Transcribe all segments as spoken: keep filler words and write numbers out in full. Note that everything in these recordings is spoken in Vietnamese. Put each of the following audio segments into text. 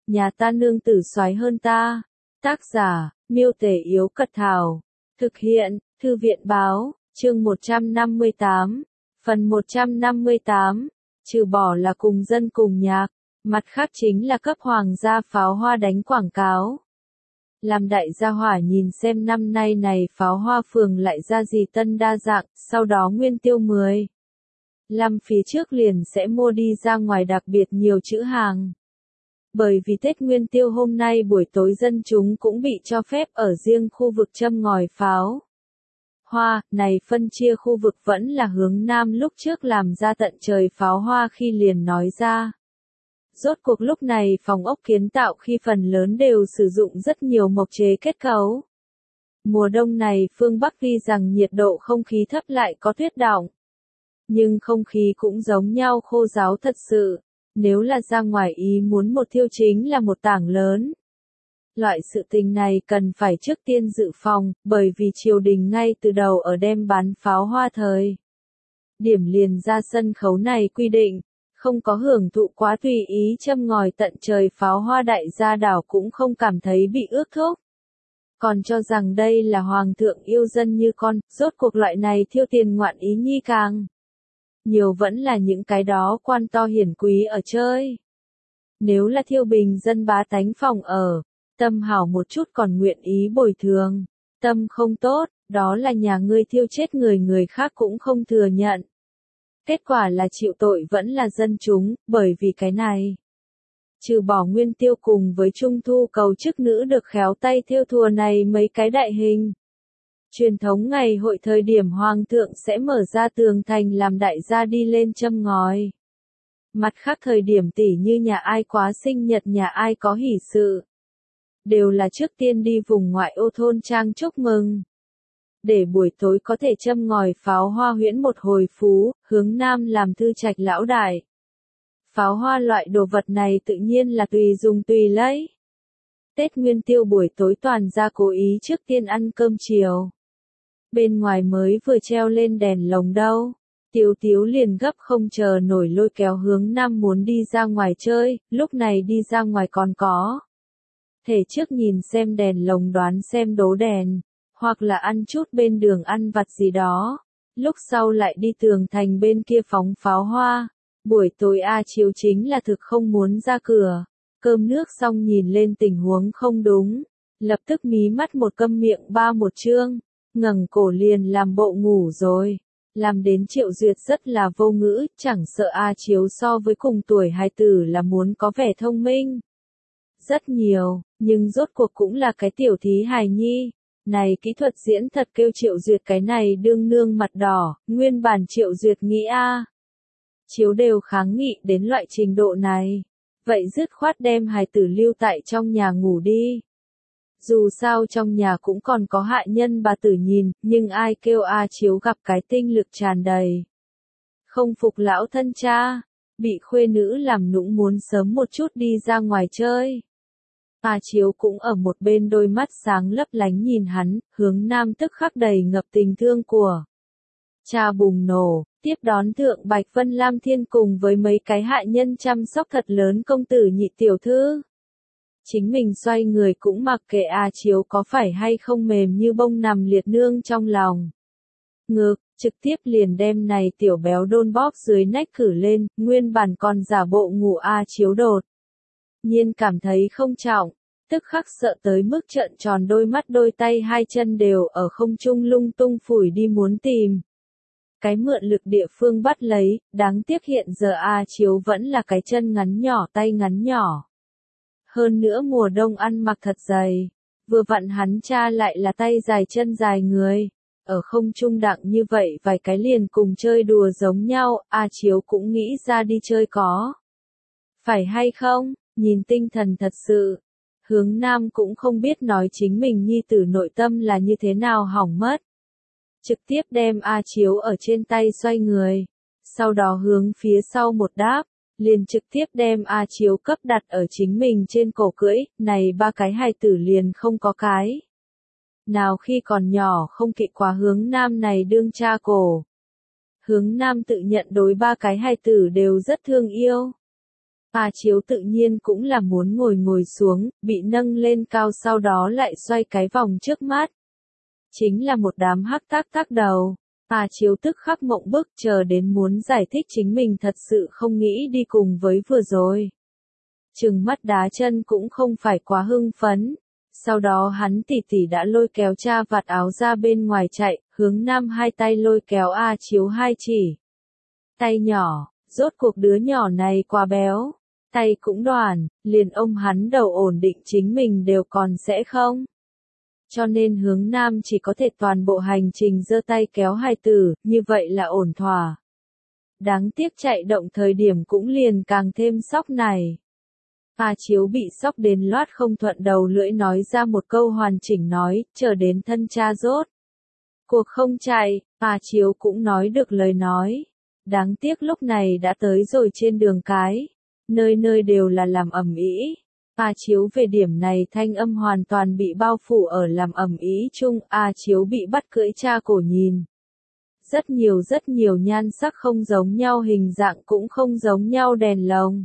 nhà ta nương tử soái hơn ta. Tác giả, Miêu Tể Yếu Cật Thảo. Thực hiện, Thư viện Báo, chương một trăm năm mươi tám. Phần một trăm năm mươi tám. Trừ bỏ là cùng dân cùng nhạc, mặt khác chính là cấp hoàng gia pháo hoa đánh quảng cáo. Làm đại gia hỏa nhìn xem năm nay này pháo hoa phường lại ra gì tân đa dạng, sau đó nguyên tiêu mười. Làm phía trước liền sẽ mua đi ra ngoài đặc biệt nhiều chữ hàng. Bởi vì Tết Nguyên Tiêu hôm nay buổi tối dân chúng cũng bị cho phép ở riêng khu vực châm ngòi pháo hoa, này phân chia khu vực vẫn là hướng Nam lúc trước làm ra tận trời pháo hoa khi liền nói ra. Rốt cuộc lúc này phòng ốc kiến tạo khi phần lớn đều sử dụng rất nhiều mộc chế kết cấu. Mùa đông này phương Bắc tuy rằng nhiệt độ không khí thấp lại có tuyết đọng, nhưng không khí cũng giống nhau khô ráo thật sự. Nếu là ra ngoài ý muốn một thiêu chính là một tảng lớn. Loại sự tình này cần phải trước tiên dự phòng, bởi vì triều đình ngay từ đầu ở đem bắn pháo hoa thời điểm liền ra sân khấu này quy định, không có hưởng thụ quá tùy ý châm ngòi tận trời pháo hoa đại gia đảo cũng không cảm thấy bị ước thúc. Còn cho rằng đây là hoàng thượng yêu dân như con, rốt cuộc loại này thiêu tiền ngoạn ý nhi càng nhiều vẫn là những cái đó quan to hiển quý ở chơi. Nếu là thiêu bình dân bá tánh phòng ở, tâm hảo một chút còn nguyện ý bồi thường, tâm không tốt, đó là nhà ngươi thiêu chết người người khác cũng không thừa nhận. Kết quả là chịu tội vẫn là dân chúng, bởi vì cái này. Trừ bỏ nguyên tiêu cùng với trung thu cầu chức nữ được khéo tay thiêu thùa này mấy cái đại hình. Truyền thống ngày hội thời điểm hoàng thượng sẽ mở ra tường thành làm đại gia đi lên châm ngòi. Mặt khác thời điểm tỉ như nhà ai quá sinh nhật nhà ai có hỷ sự. Đều là trước tiên đi vùng ngoại ô thôn trang chúc mừng. Để buổi tối có thể châm ngòi pháo hoa huyễn một hồi phú, hướng Nam làm thư trạch lão đại. Pháo hoa loại đồ vật này tự nhiên là tùy dùng tùy lấy. Tết Nguyên Tiêu buổi tối toàn ra cố ý trước tiên ăn cơm chiều. Bên ngoài mới vừa treo lên đèn lồng đâu. Tiếu Tiếu liền gấp không chờ nổi lôi kéo hướng Nam muốn đi ra ngoài chơi, lúc này đi ra ngoài còn có. Thể trước nhìn xem đèn lồng đoán xem đố đèn, hoặc là ăn chút bên đường ăn vặt gì đó. Lúc sau lại đi tường thành bên kia phóng pháo hoa. Buổi tối A Chiếu chính là thực không muốn ra cửa. Cơm nước xong nhìn lên tình huống không đúng. Lập tức mí mắt một câm miệng ba một chương. Ngẩng cổ liền làm bộ ngủ rồi. Làm đến Triệu Duyệt rất là vô ngữ, chẳng sợ A Chiếu so với cùng tuổi hài tử là muốn có vẻ thông minh. Rất nhiều, nhưng rốt cuộc cũng là cái tiểu thí hài nhi. Này kỹ thuật diễn thật kêu Triệu Duyệt cái này đương nương mặt đỏ, nguyên bản Triệu Duyệt nghĩ A Chiếu đều kháng nghị đến loại trình độ này. Vậy dứt khoát đem hài tử lưu tại trong nhà ngủ đi. Dù sao trong nhà cũng còn có hạ nhân bà tử nhìn, nhưng ai kêu A Chiếu gặp cái tinh lực tràn đầy. Không phục lão thân cha, bị khuê nữ làm nũng muốn sớm một chút đi ra ngoài chơi. A Chiếu cũng ở một bên đôi mắt sáng lấp lánh nhìn hắn, hướng Nam tức khắc đầy ngập tình thương của cha bùng nổ, tiếp đón thượng Bạch Vân Lam Thiên cùng với mấy cái hạ nhân chăm sóc thật lớn công tử nhị tiểu thư. Chính mình xoay người cũng mặc kệ A Chiếu có phải hay không mềm như bông nằm liệt nương trong lòng. Ngược, trực tiếp liền đem này tiểu béo đôn bóp dưới nách cử lên, nguyên bản còn giả bộ ngủ A Chiếu đột nhiên cảm thấy không trọng, tức khắc sợ tới mức trợn tròn đôi mắt đôi tay hai chân đều ở không trung lung tung phủi đi muốn tìm cái mượn lực địa phương bắt lấy, đáng tiếc hiện giờ A Chiếu vẫn là cái chân ngắn nhỏ tay ngắn nhỏ. Hơn nữa mùa đông ăn mặc thật dày, vừa vặn hắn cha lại là tay dài chân dài người, ở không trung đặng như vậy vài cái liền cùng chơi đùa giống nhau, A Chiếu cũng nghĩ ra đi chơi có. Phải hay không, nhìn tinh thần thật sự, hướng Nam cũng không biết nói chính mình nhi tử nội tâm là như thế nào hỏng mất. Trực tiếp đem A Chiếu ở trên tay xoay người, sau đó hướng phía sau một đáp. Liền trực tiếp đem A Chiếu cấp đặt ở chính mình trên cổ cưỡi, này ba cái hài tử liền không có cái. Nào khi còn nhỏ không kỵ quá hướng Nam này đương cha cổ. Hướng Nam tự nhận đối ba cái hài tử đều rất thương yêu. A Chiếu tự nhiên cũng là muốn ngồi ngồi xuống, bị nâng lên cao sau đó lại xoay cái vòng trước mắt. Chính là một đám hắc tác tác đầu. A Chiếu tức khắc mộng bức chờ đến muốn giải thích chính mình thật sự không nghĩ đi cùng với vừa rồi. Trừng mắt đá chân cũng không phải quá hưng phấn. Sau đó hắn tỉ tỉ đã lôi kéo cha vạt áo ra bên ngoài chạy, hướng nam hai tay lôi kéo A Chiếu hai chỉ. Tay nhỏ, rốt cuộc đứa nhỏ này quá béo. Tay cũng đoàn, liền ông hắn đầu ổn định chính mình đều còn sẽ không. Cho nên hướng nam chỉ có thể toàn bộ hành trình giơ tay kéo hài tử, như vậy là ổn thỏa. Đáng tiếc chạy động thời điểm cũng liền càng thêm sóc này. A Chiếu bị sóc đến loát không thuận đầu lưỡi nói ra một câu hoàn chỉnh nói, chờ đến thân cha rốt. Cuộc không chạy, A Chiếu cũng nói được lời nói. Đáng tiếc lúc này đã tới rồi trên đường cái. Nơi nơi đều là làm ầm ĩ. A Chiếu về điểm này thanh âm hoàn toàn bị bao phủ ở làm ầm ĩ chung. A Chiếu bị bắt cưỡi cha cổ nhìn. Rất nhiều rất nhiều nhan sắc không giống nhau, hình dạng cũng không giống nhau đèn lồng.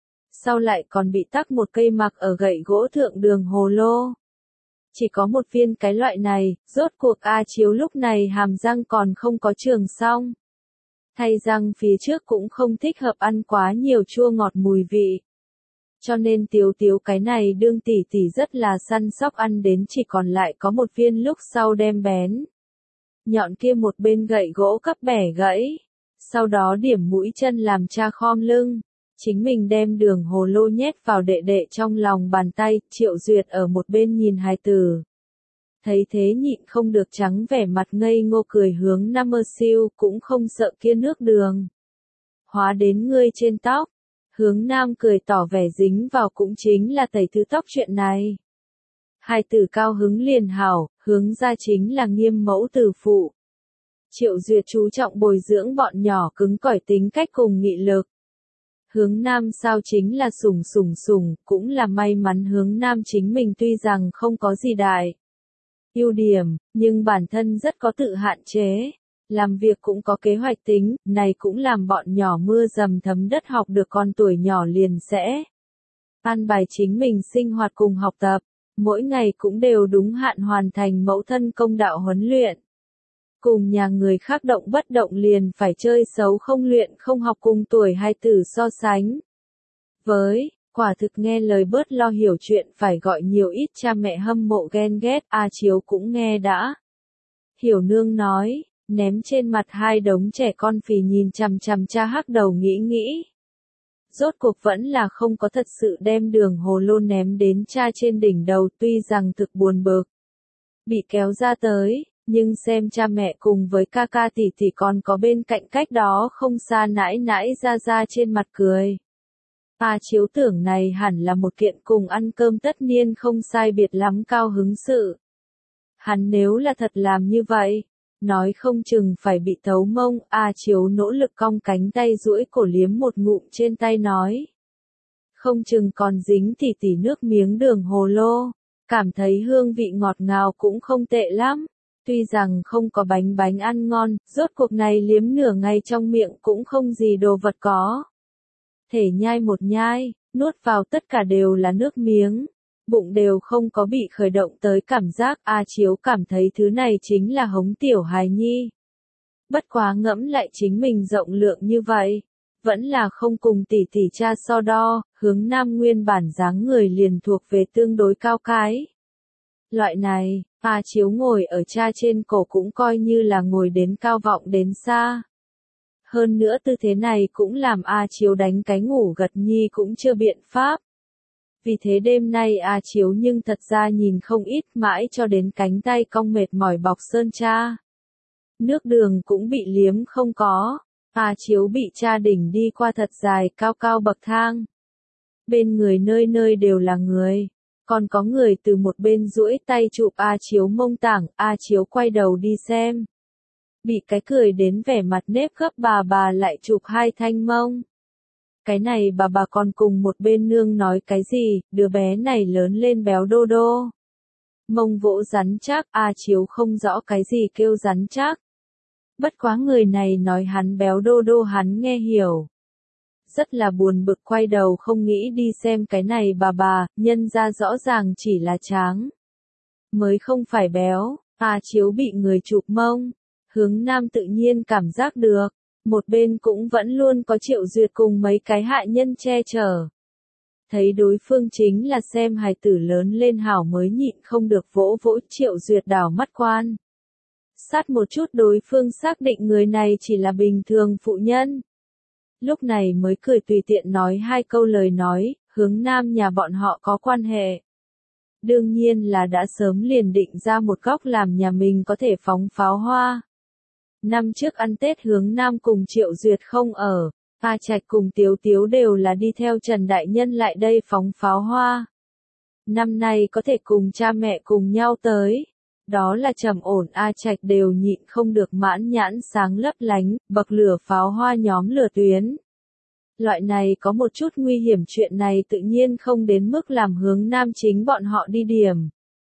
Sau lại còn bị tắc một cây mặc ở gậy gỗ thượng đường hồ lô. Chỉ có một viên cái loại này, rốt cuộc A Chiếu lúc này hàm răng còn không có trường xong. Thay răng phía trước cũng không thích hợp ăn quá nhiều chua ngọt mùi vị. Cho nên Tiếu Tiếu cái này đương tỷ tỷ rất là săn sóc ăn đến chỉ còn lại có một viên lúc sau đem bén. Nhọn kia một bên gậy gỗ cấp bẻ gãy. Sau đó điểm mũi chân làm cha khom lưng. Chính mình đem đường hồ lô nhét vào đệ đệ trong lòng bàn tay, Triệu Duyệt ở một bên nhìn hài tử. Thấy thế nhịn không được trắng vẻ mặt ngây ngô cười hướng Nam Mơ Siêu, cũng không sợ kia nước đường. Hóa đến ngươi trên tóc. Hướng Nam cười tỏ vẻ dính vào cũng chính là tẩy thứ tóc chuyện này. Hai tử cao hứng liền hảo, hướng ra chính là nghiêm mẫu tử phụ. Triệu Duyệt chú trọng bồi dưỡng bọn nhỏ cứng cỏi tính cách cùng nghị lực. Hướng Nam sao chính là sủng sủng sủng, cũng là may mắn hướng Nam chính mình tuy rằng không có gì đại ưu điểm, nhưng bản thân rất có tự hạn chế. Làm việc cũng có kế hoạch tính, này cũng làm bọn nhỏ mưa dầm thấm đất học được con tuổi nhỏ liền sẽ an bài chính mình sinh hoạt cùng học tập, mỗi ngày cũng đều đúng hạn hoàn thành mẫu thân công đạo huấn luyện. Cùng nhà người khác động bất động liền phải chơi xấu không luyện không học cùng tuổi hai tử so sánh. Với, quả thực nghe lời bớt lo hiểu chuyện phải gọi nhiều ít cha mẹ hâm mộ ghen ghét, A Chiếu cũng nghe đã. Hiểu nương nói. Ném trên mặt hai đống trẻ con phì nhìn chằm chằm cha hắc đầu nghĩ nghĩ. Rốt cuộc vẫn là không có thật sự đem đường hồ lô ném đến cha trên đỉnh đầu, tuy rằng thực buồn bực. Bị kéo ra tới, nhưng xem cha mẹ cùng với ca ca tỷ tỷ còn có bên cạnh cách đó không xa nãi nãi ra ra trên mặt cười. A Chiếu tưởng này hẳn là một kiện cùng ăn cơm tất niên không sai biệt lắm cao hứng sự. Hắn nếu là thật làm như vậy, nói không chừng phải bị thấu mông. A Chiếu nỗ lực cong cánh tay duỗi cổ liếm một ngụm trên tay nói. Không chừng còn dính tỉ tỉ nước miếng đường hồ lô, cảm thấy hương vị ngọt ngào cũng không tệ lắm. Tuy rằng không có bánh bánh ăn ngon, rốt cuộc này liếm nửa ngày trong miệng cũng không gì đồ vật có thể nhai một nhai, nuốt vào tất cả đều là nước miếng. Bụng đều không có bị khởi động tới cảm giác. A Chiếu cảm thấy thứ này chính là hống tiểu hài nhi. Bất quá ngẫm lại chính mình rộng lượng như vậy, vẫn là không cùng tỷ tỷ cha so đo. Hướng Nam nguyên bản dáng người liền thuộc về tương đối cao cái. Loại này, A Chiếu ngồi ở cha trên cổ cũng coi như là ngồi đến cao vọng đến xa. Hơn nữa tư thế này cũng làm A Chiếu đánh cái ngủ gật nhi cũng chưa biện pháp. Vì thế đêm nay A Chiếu nhưng thật ra nhìn không ít, mãi cho đến cánh tay cong mệt mỏi bọc sơn cha. Nước đường cũng bị liếm không có. A Chiếu bị cha đỉnh đi qua thật dài cao cao bậc thang. Bên người nơi nơi đều là người. Còn có người từ một bên duỗi tay chụp A Chiếu mông tảng. A Chiếu quay đầu đi xem. Bị cái cười đến vẻ mặt nếp gấp bà bà lại chụp hai thanh mông. Cái này bà bà còn cùng một bên nương nói cái gì, đứa bé này lớn lên béo đô đô. Mông vỗ rắn chắc, A Chiếu không rõ cái gì kêu rắn chắc. Bất quá người này nói hắn béo đô đô hắn nghe hiểu. rất là buồn bực quay đầu không nghĩ đi xem cái này bà bà, nhân ra rõ ràng chỉ là tráng. Mới không phải béo, A Chiếu bị người chụp mông. Hướng Nam tự nhiên cảm giác được, một bên cũng vẫn luôn có Triệu Duyệt cùng mấy cái hạ nhân che chở. Thấy đối phương chính là xem hài tử lớn lên hảo mới nhịn không được vỗ vỗ Triệu Duyệt đảo mắt quan. Sát một chút đối phương xác định người này chỉ là bình thường phụ nhân. Lúc này mới cười tùy tiện nói hai câu lời nói, Hướng Nam nhà bọn họ có quan hệ. Đương nhiên là đã sớm liền định ra một góc làm nhà mình có thể phóng pháo hoa. Năm trước ăn Tết Hướng Nam cùng Triệu Duyệt không ở, A Trạch cùng Tiếu Tiếu đều là đi theo Trần Đại Nhân lại đây phóng pháo hoa. Năm nay có thể cùng cha mẹ cùng nhau tới. Đó là trầm ổn A Trạch đều nhịn không được mãn nhãn sáng lấp lánh, bậc lửa pháo hoa nhóm lửa tuyến. Loại này có một chút nguy hiểm chuyện này tự nhiên không đến mức làm Hướng Nam chính bọn họ đi điểm.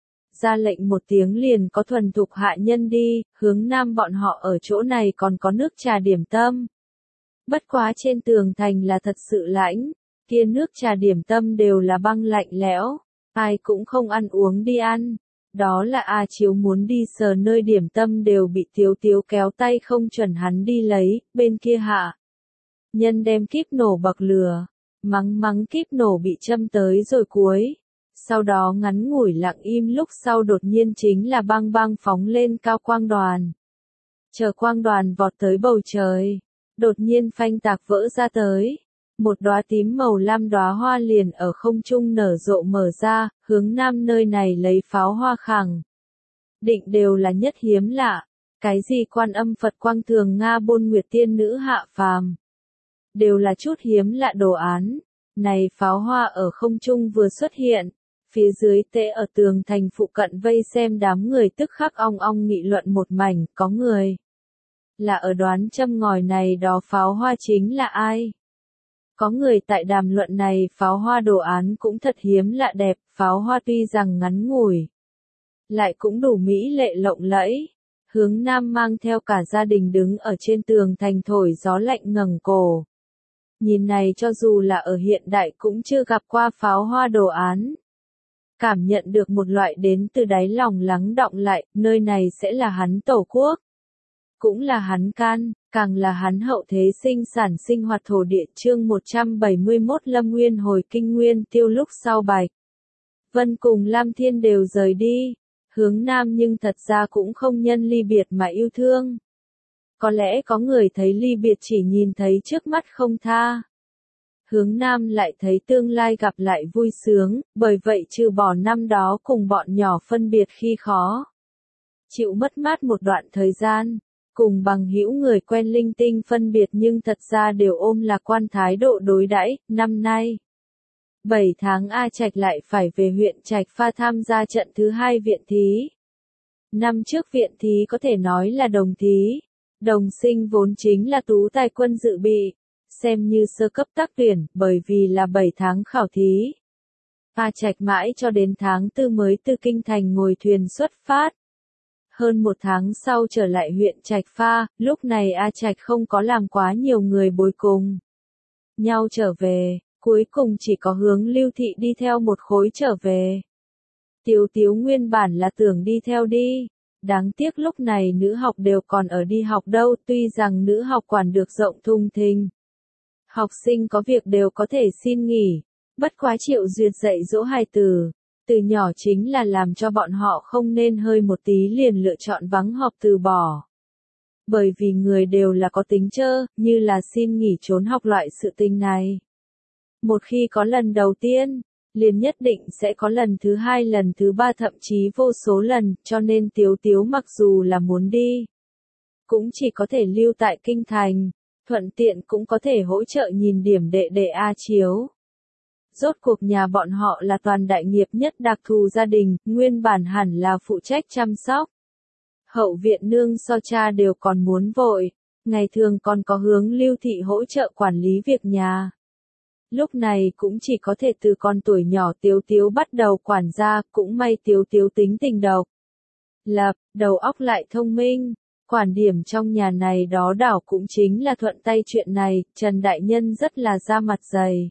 Ra lệnh một tiếng liền có thuần thục hạ nhân đi, Hướng Nam bọn họ ở chỗ này còn có nước trà điểm tâm. Bất quá trên tường thành là thật sự lãnh, kia nước trà điểm tâm đều là băng lạnh lẽo, ai cũng không ăn uống đi ăn. Đó là A Chiếu muốn đi sờ nơi điểm tâm đều bị Tiếu Tiếu kéo tay không chuẩn hắn đi lấy, bên kia hạ. Nhân đem kíp nổ bậc lửa, mắng mắng kíp nổ bị châm tới rồi cuối. Sau đó ngắn ngủi lặng im lúc sau đột nhiên chính là băng băng phóng lên cao quang đoàn. Chờ quang đoàn vọt tới bầu trời, đột nhiên phanh tạc vỡ ra tới. Một đóa tím màu lam đóa hoa liền ở không trung nở rộ mở ra, Hướng Nam nơi này lấy pháo hoa khẳng. Định đều là nhất hiếm lạ, cái gì Quan Âm Phật Quang Thường Nga Bôn Nguyệt Tiên Nữ hạ phàm. Đều là chút hiếm lạ đồ án, này pháo hoa ở không trung vừa xuất hiện, phía dưới tệ ở tường thành phụ cận vây xem đám người tức khắc ong ong nghị luận một mảnh, có người. Là ở đoán châm ngòi này đó pháo hoa chính là ai? Có người tại đàm luận này pháo hoa đồ án cũng thật hiếm lạ đẹp, pháo hoa tuy rằng ngắn ngủi, lại cũng đủ mỹ lệ lộng lẫy. Hướng Nam mang theo cả gia đình đứng ở trên tường thành thổi gió lạnh ngẩng cổ. Nhìn này cho dù là ở hiện đại cũng chưa gặp qua pháo hoa đồ án. Cảm nhận được một loại đến từ đáy lòng lắng đọng lại, nơi này sẽ là hắn tổ quốc. Cũng là hắn can, càng là hắn hậu thế sinh sản sinh hoạt thổ địa chương một trăm bảy mươi mốt Lâm Nguyên hồi kinh nguyên tiêu lúc sau Bạch Vân cùng Lam Thiên đều rời đi. Hướng Nam nhưng thật ra cũng không nhân ly biệt mà yêu thương. Có lẽ có người thấy ly biệt chỉ nhìn thấy trước mắt không tha. Hướng Nam lại thấy tương lai gặp lại vui sướng, bởi vậy trừ bỏ năm đó cùng bọn nhỏ phân biệt khi khó. Chịu mất mát một đoạn thời gian, cùng bằng hữu người quen linh tinh phân biệt nhưng thật ra đều ôm lạc quan thái độ đối đãi. Năm nay, bảy tháng A Trạch lại phải về huyện Trạch Pha tham gia trận thứ hai viện thí. Năm trước viện thí có thể nói là đồng thí. Đồng sinh vốn chính là tú tài quân dự bị, xem như sơ cấp tác tuyển, bởi vì là bảy tháng khảo thí. A Trạch mãi cho đến tháng tư mới từ kinh thành ngồi thuyền xuất phát. Hơn một tháng sau trở lại huyện Trạch Pha, lúc này A Trạch không có làm quá nhiều người bồi cùng nhau trở về, cuối cùng chỉ có Hướng Lưu Thị đi theo một khối trở về. Tiếu Tiếu nguyên bản là tưởng đi theo đi. Đáng tiếc lúc này nữ học đều còn ở đi học đâu, tuy rằng nữ học quản được rộng thùng thình. Học sinh có việc đều có thể xin nghỉ, bất quá Triệu Duyệt dạy dỗ hài tử, từ nhỏ chính là làm cho bọn họ không nên hơi một tí liền lựa chọn vắng học từ bỏ. Bởi vì người đều là có tính chơ, như là xin nghỉ trốn học loại sự tình này. Một khi có lần đầu tiên, liền nhất định sẽ có lần thứ hai lần thứ ba thậm chí vô số lần, cho nên Tiếu Tiếu mặc dù là muốn đi, cũng chỉ có thể lưu tại kinh thành, thuận tiện cũng có thể hỗ trợ nhìn điểm đệ đệ A Chiếu. Rốt cuộc nhà bọn họ là toàn đại nghiệp nhất đặc thù gia đình, nguyên bản hẳn là phụ trách chăm sóc. Hậu viện nương so cha đều còn muốn vội, ngày thường còn có Hướng Lưu Thị hỗ trợ quản lý việc nhà. Lúc này cũng chỉ có thể từ con tuổi nhỏ Tiếu Tiếu bắt đầu quản gia, cũng may Tiếu Tiếu tính tình độc lập, đầu óc lại thông minh, Quản điểm trong nhà này đó đảo cũng chính là thuận tay chuyện này, Trần Đại Nhân rất là ra mặt dày.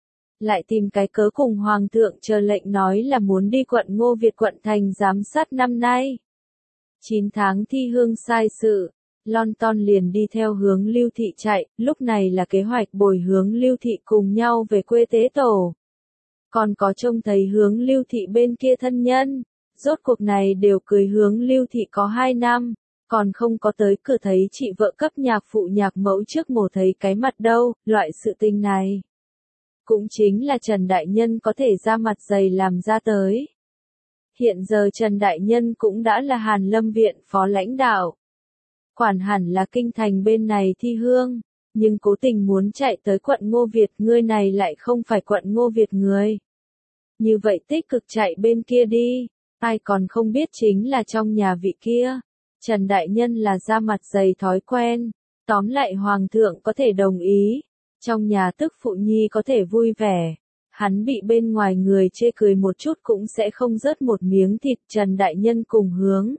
Lại tìm cái cớ cùng Hoàng thượng chờ lệnh nói là muốn đi quận Ngô Việt quận thành giám sát năm nay. chín tháng thi hương sai sự, Lon Ton liền đi theo hướng Lưu Thị chạy, lúc này là kế hoạch bồi hướng Lưu Thị cùng nhau về quê tế tổ. Còn có trông thấy hướng Lưu Thị bên kia thân nhân, rốt cuộc này đều cười hướng Lưu Thị có hai năm, còn không có tới cửa thấy chị vợ cấp nhạc phụ nhạc mẫu trước mổ thấy cái mặt đâu, loại sự tình này. Cũng chính là Trần Đại Nhân có thể ra mặt dày làm ra tới. Hiện giờ Trần Đại Nhân cũng đã là Hàn Lâm Viện phó lãnh đạo. Quản hẳn là kinh thành bên này thi hương, nhưng cố tình muốn chạy tới quận Ngô Việt, người này lại không phải quận Ngô Việt người. Như vậy tích cực chạy bên kia đi, ai còn không biết chính là trong nhà vị kia. Trần Đại Nhân là ra mặt dày thói quen, tóm lại Hoàng thượng có thể đồng ý, trong nhà tức phụ nhi có thể vui vẻ. Hắn bị bên ngoài người chê cười một chút cũng sẽ không rớt một miếng thịt. Trần Đại Nhân cùng hướng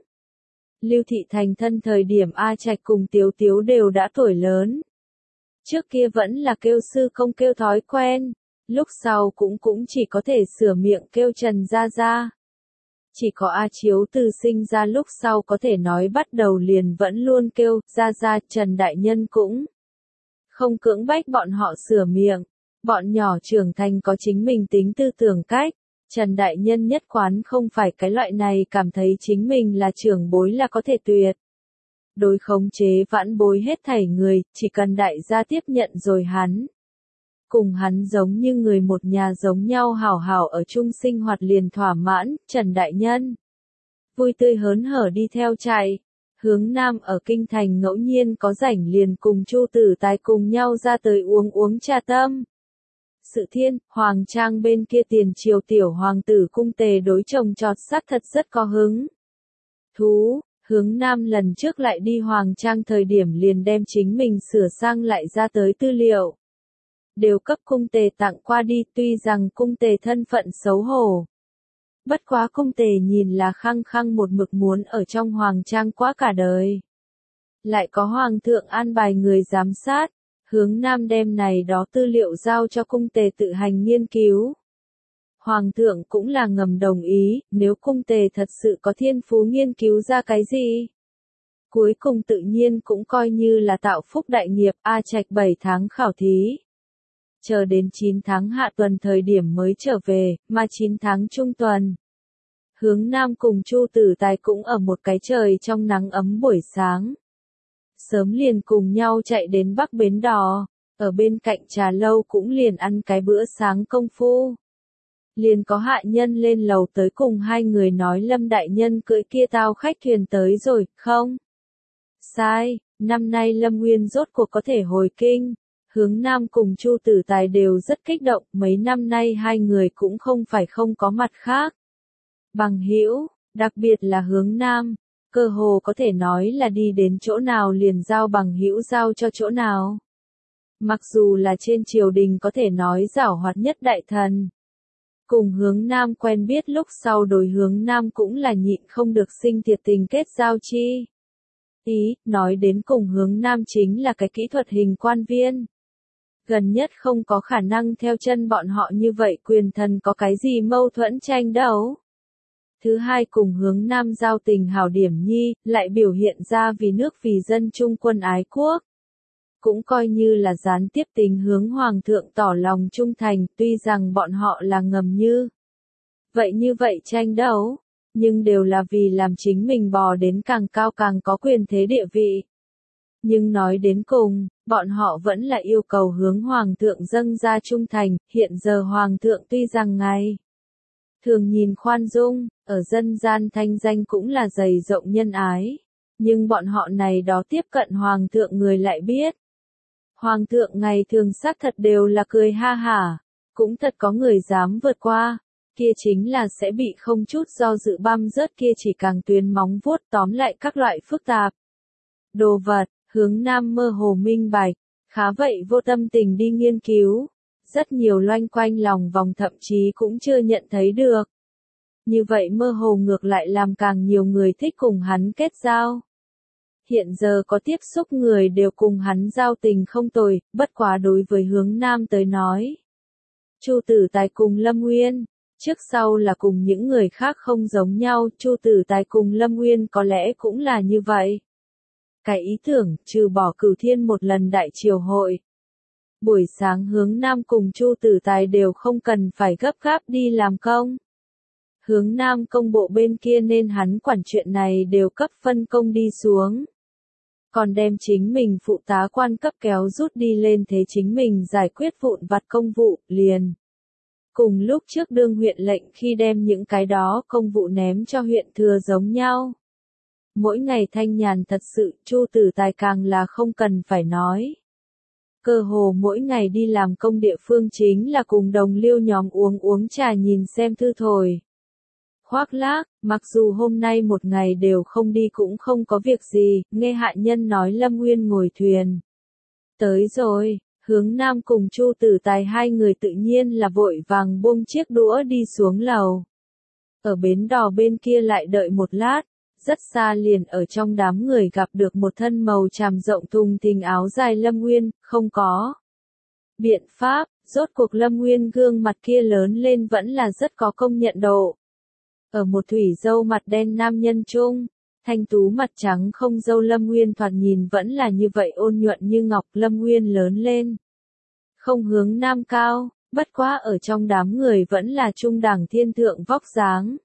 Lưu Thị thành thân thời điểm A Trạch cùng Tiếu Tiếu đều đã tuổi lớn. Trước kia vẫn là kêu sư không kêu thói quen, lúc sau cũng cũng chỉ có thể sửa miệng kêu Trần Gia Gia. Chỉ có A Chiếu từ sinh ra lúc sau có thể nói bắt đầu liền vẫn luôn kêu Gia Gia. Trần Đại Nhân cũng không cưỡng bách bọn họ sửa miệng. Bọn nhỏ trưởng thành có chính mình tính tư tưởng cách. Trần Đại Nhân nhất quán không phải cái loại này cảm thấy chính mình là trưởng bối là có thể tuyệt. Đối khống chế vãn bối hết thảy người, chỉ cần đại gia tiếp nhận rồi hắn. Cùng hắn giống như người một nhà giống nhau hảo hảo ở chung sinh hoạt liền thỏa mãn. Trần Đại Nhân vui tươi hớn hở đi theo chạy. Hướng Nam ở kinh thành ngẫu nhiên có rảnh liền cùng Chu Tử Tài cùng nhau ra tới uống uống trà tâm. Sự Thiên, Hoàng Trang bên kia tiền triều tiểu hoàng tử cung tề đối chồng trọt sát thật rất có hứng thú. Hướng Nam lần trước lại đi Hoàng Trang thời điểm liền đem chính mình sửa sang lại ra tới tư liệu. Đều cấp cung tề tặng qua đi, tuy rằng cung tề thân phận xấu hổ. Bất quá cung tề nhìn là khăng khăng một mực muốn ở trong Hoàng Trang quá cả đời. Lại có Hoàng thượng an bài người giám sát. Hướng Nam đem này đó tư liệu giao cho cung tề tự hành nghiên cứu. Hoàng thượng cũng là ngầm đồng ý, nếu cung tề thật sự có thiên phú nghiên cứu ra cái gì. Cuối cùng tự nhiên cũng coi như là tạo phúc đại nghiệp. A Trạch bảy tháng khảo thí. Chờ đến chín tháng hạ tuần thời điểm mới trở về, mà chín tháng trung tuần. Hướng Nam cùng Chu Tử Tài cũng ở một cái trời trong nắng ấm buổi sáng. Sớm liền cùng nhau chạy đến Bắc Bến Đò, ở bên cạnh trà lâu cũng liền ăn cái bữa sáng công phu. Liền có hạ nhân lên lầu tới cùng hai người nói Lâm Đại Nhân cưỡi kia tao khách thuyền tới rồi, không? Sai, năm nay Lâm Nguyên rốt cuộc có thể hồi kinh. Hướng Nam cùng Chu Tử Tài đều rất kích động, mấy năm nay hai người cũng không phải không có mặt khác. Bằng hữu, đặc biệt là Hướng Nam. Cơ hồ có thể nói là đi đến chỗ nào liền giao bằng hữu giao cho chỗ nào. Mặc dù là trên triều đình có thể nói giảo hoạt nhất đại thần. Cùng Hướng Nam quen biết lúc sau đối Hướng Nam cũng là nhịn không được sinh thiệt tình kết giao chi. Ý, nói đến cùng Hướng Nam chính là cái kỹ thuật hình quan viên. Gần nhất không có khả năng theo chân bọn họ như vậy quyền thần có cái gì mâu thuẫn tranh đấu. Thứ hai cùng Hướng Nam giao tình hảo điểm nhi, lại biểu hiện ra vì nước vì dân chung quân ái quốc. Cũng coi như là gián tiếp tình hướng Hoàng thượng tỏ lòng trung thành, tuy rằng bọn họ là ngầm như. Vậy như vậy tranh đấu, nhưng đều là vì làm chính mình bò đến càng cao càng có quyền thế địa vị. Nhưng nói đến cùng, bọn họ vẫn là yêu cầu hướng Hoàng thượng dâng ra trung thành. Hiện giờ Hoàng thượng tuy rằng ngày thường nhìn khoan dung, ở dân gian thanh danh cũng là dày rộng nhân ái. Nhưng bọn họ này đó tiếp cận Hoàng thượng người lại biết. Hoàng thượng ngày thường xác thật đều là cười ha hả, cũng thật có người dám vượt qua. Kia chính là sẽ bị không chút do dự băm rớt, kia chỉ càng tuyến móng vuốt tóm lại các loại phức tạp. Đồ vật, Hướng Nam mơ hồ minh bạch, khá vậy vô tâm tình đi nghiên cứu. Rất nhiều loanh quanh lòng vòng thậm chí cũng chưa nhận thấy được. Như vậy mơ hồ ngược lại làm càng nhiều người thích cùng hắn kết giao. Hiện giờ có tiếp xúc người đều cùng hắn giao tình không tồi, bất quá đối với Hướng Nam tới nói. Chu Tử Tài cùng Lâm Nguyên, trước sau là cùng những người khác không giống nhau, Chu Tử Tài cùng Lâm Nguyên có lẽ cũng là như vậy. Cái ý tưởng, trừ bỏ Cửu Thiên một lần đại triều hội. Buổi sáng Hướng Nam cùng Chu Tử Tài đều không cần phải gấp gáp đi làm công. Hướng Nam công bộ bên kia nên hắn quản chuyện này đều cấp phân công đi xuống. Còn đem chính mình phụ tá quan cấp kéo rút đi lên thế chính mình giải quyết vụn vặt công vụ, liền. Cùng lúc trước đương huyện lệnh khi đem những cái đó công vụ ném cho huyện thừa giống nhau. Mỗi ngày thanh nhàn thật sự, Chu Tử Tài càng là không cần phải nói. Cơ hồ mỗi ngày đi làm công địa phương chính là cùng đồng liêu nhóm uống uống trà nhìn xem thư thổi. Khoác lác, mặc dù hôm nay một ngày đều không đi cũng không có việc gì, nghe hạ nhân nói Lâm Nguyên ngồi thuyền. Tới rồi, Hướng Nam cùng Chu Tử Tài hai người tự nhiên là vội vàng buông chiếc đũa đi xuống lầu. Ở bến đò bên kia lại đợi một lát, rất xa liền ở trong đám người gặp được một thân màu tràm rộng thùng thình áo dài Lâm Nguyên, không có biện pháp, rốt cuộc Lâm Nguyên gương mặt kia lớn lên vẫn là rất có công nhận độ. Ở một thủy dâu mặt đen nam nhân trung, thanh tú mặt trắng không dâu Lâm Nguyên thoạt nhìn vẫn là như vậy ôn nhuận như ngọc. Lâm Nguyên lớn lên. Không Hướng Nam cao, bất quá ở trong đám người vẫn là trung đẳng thiên thượng vóc dáng.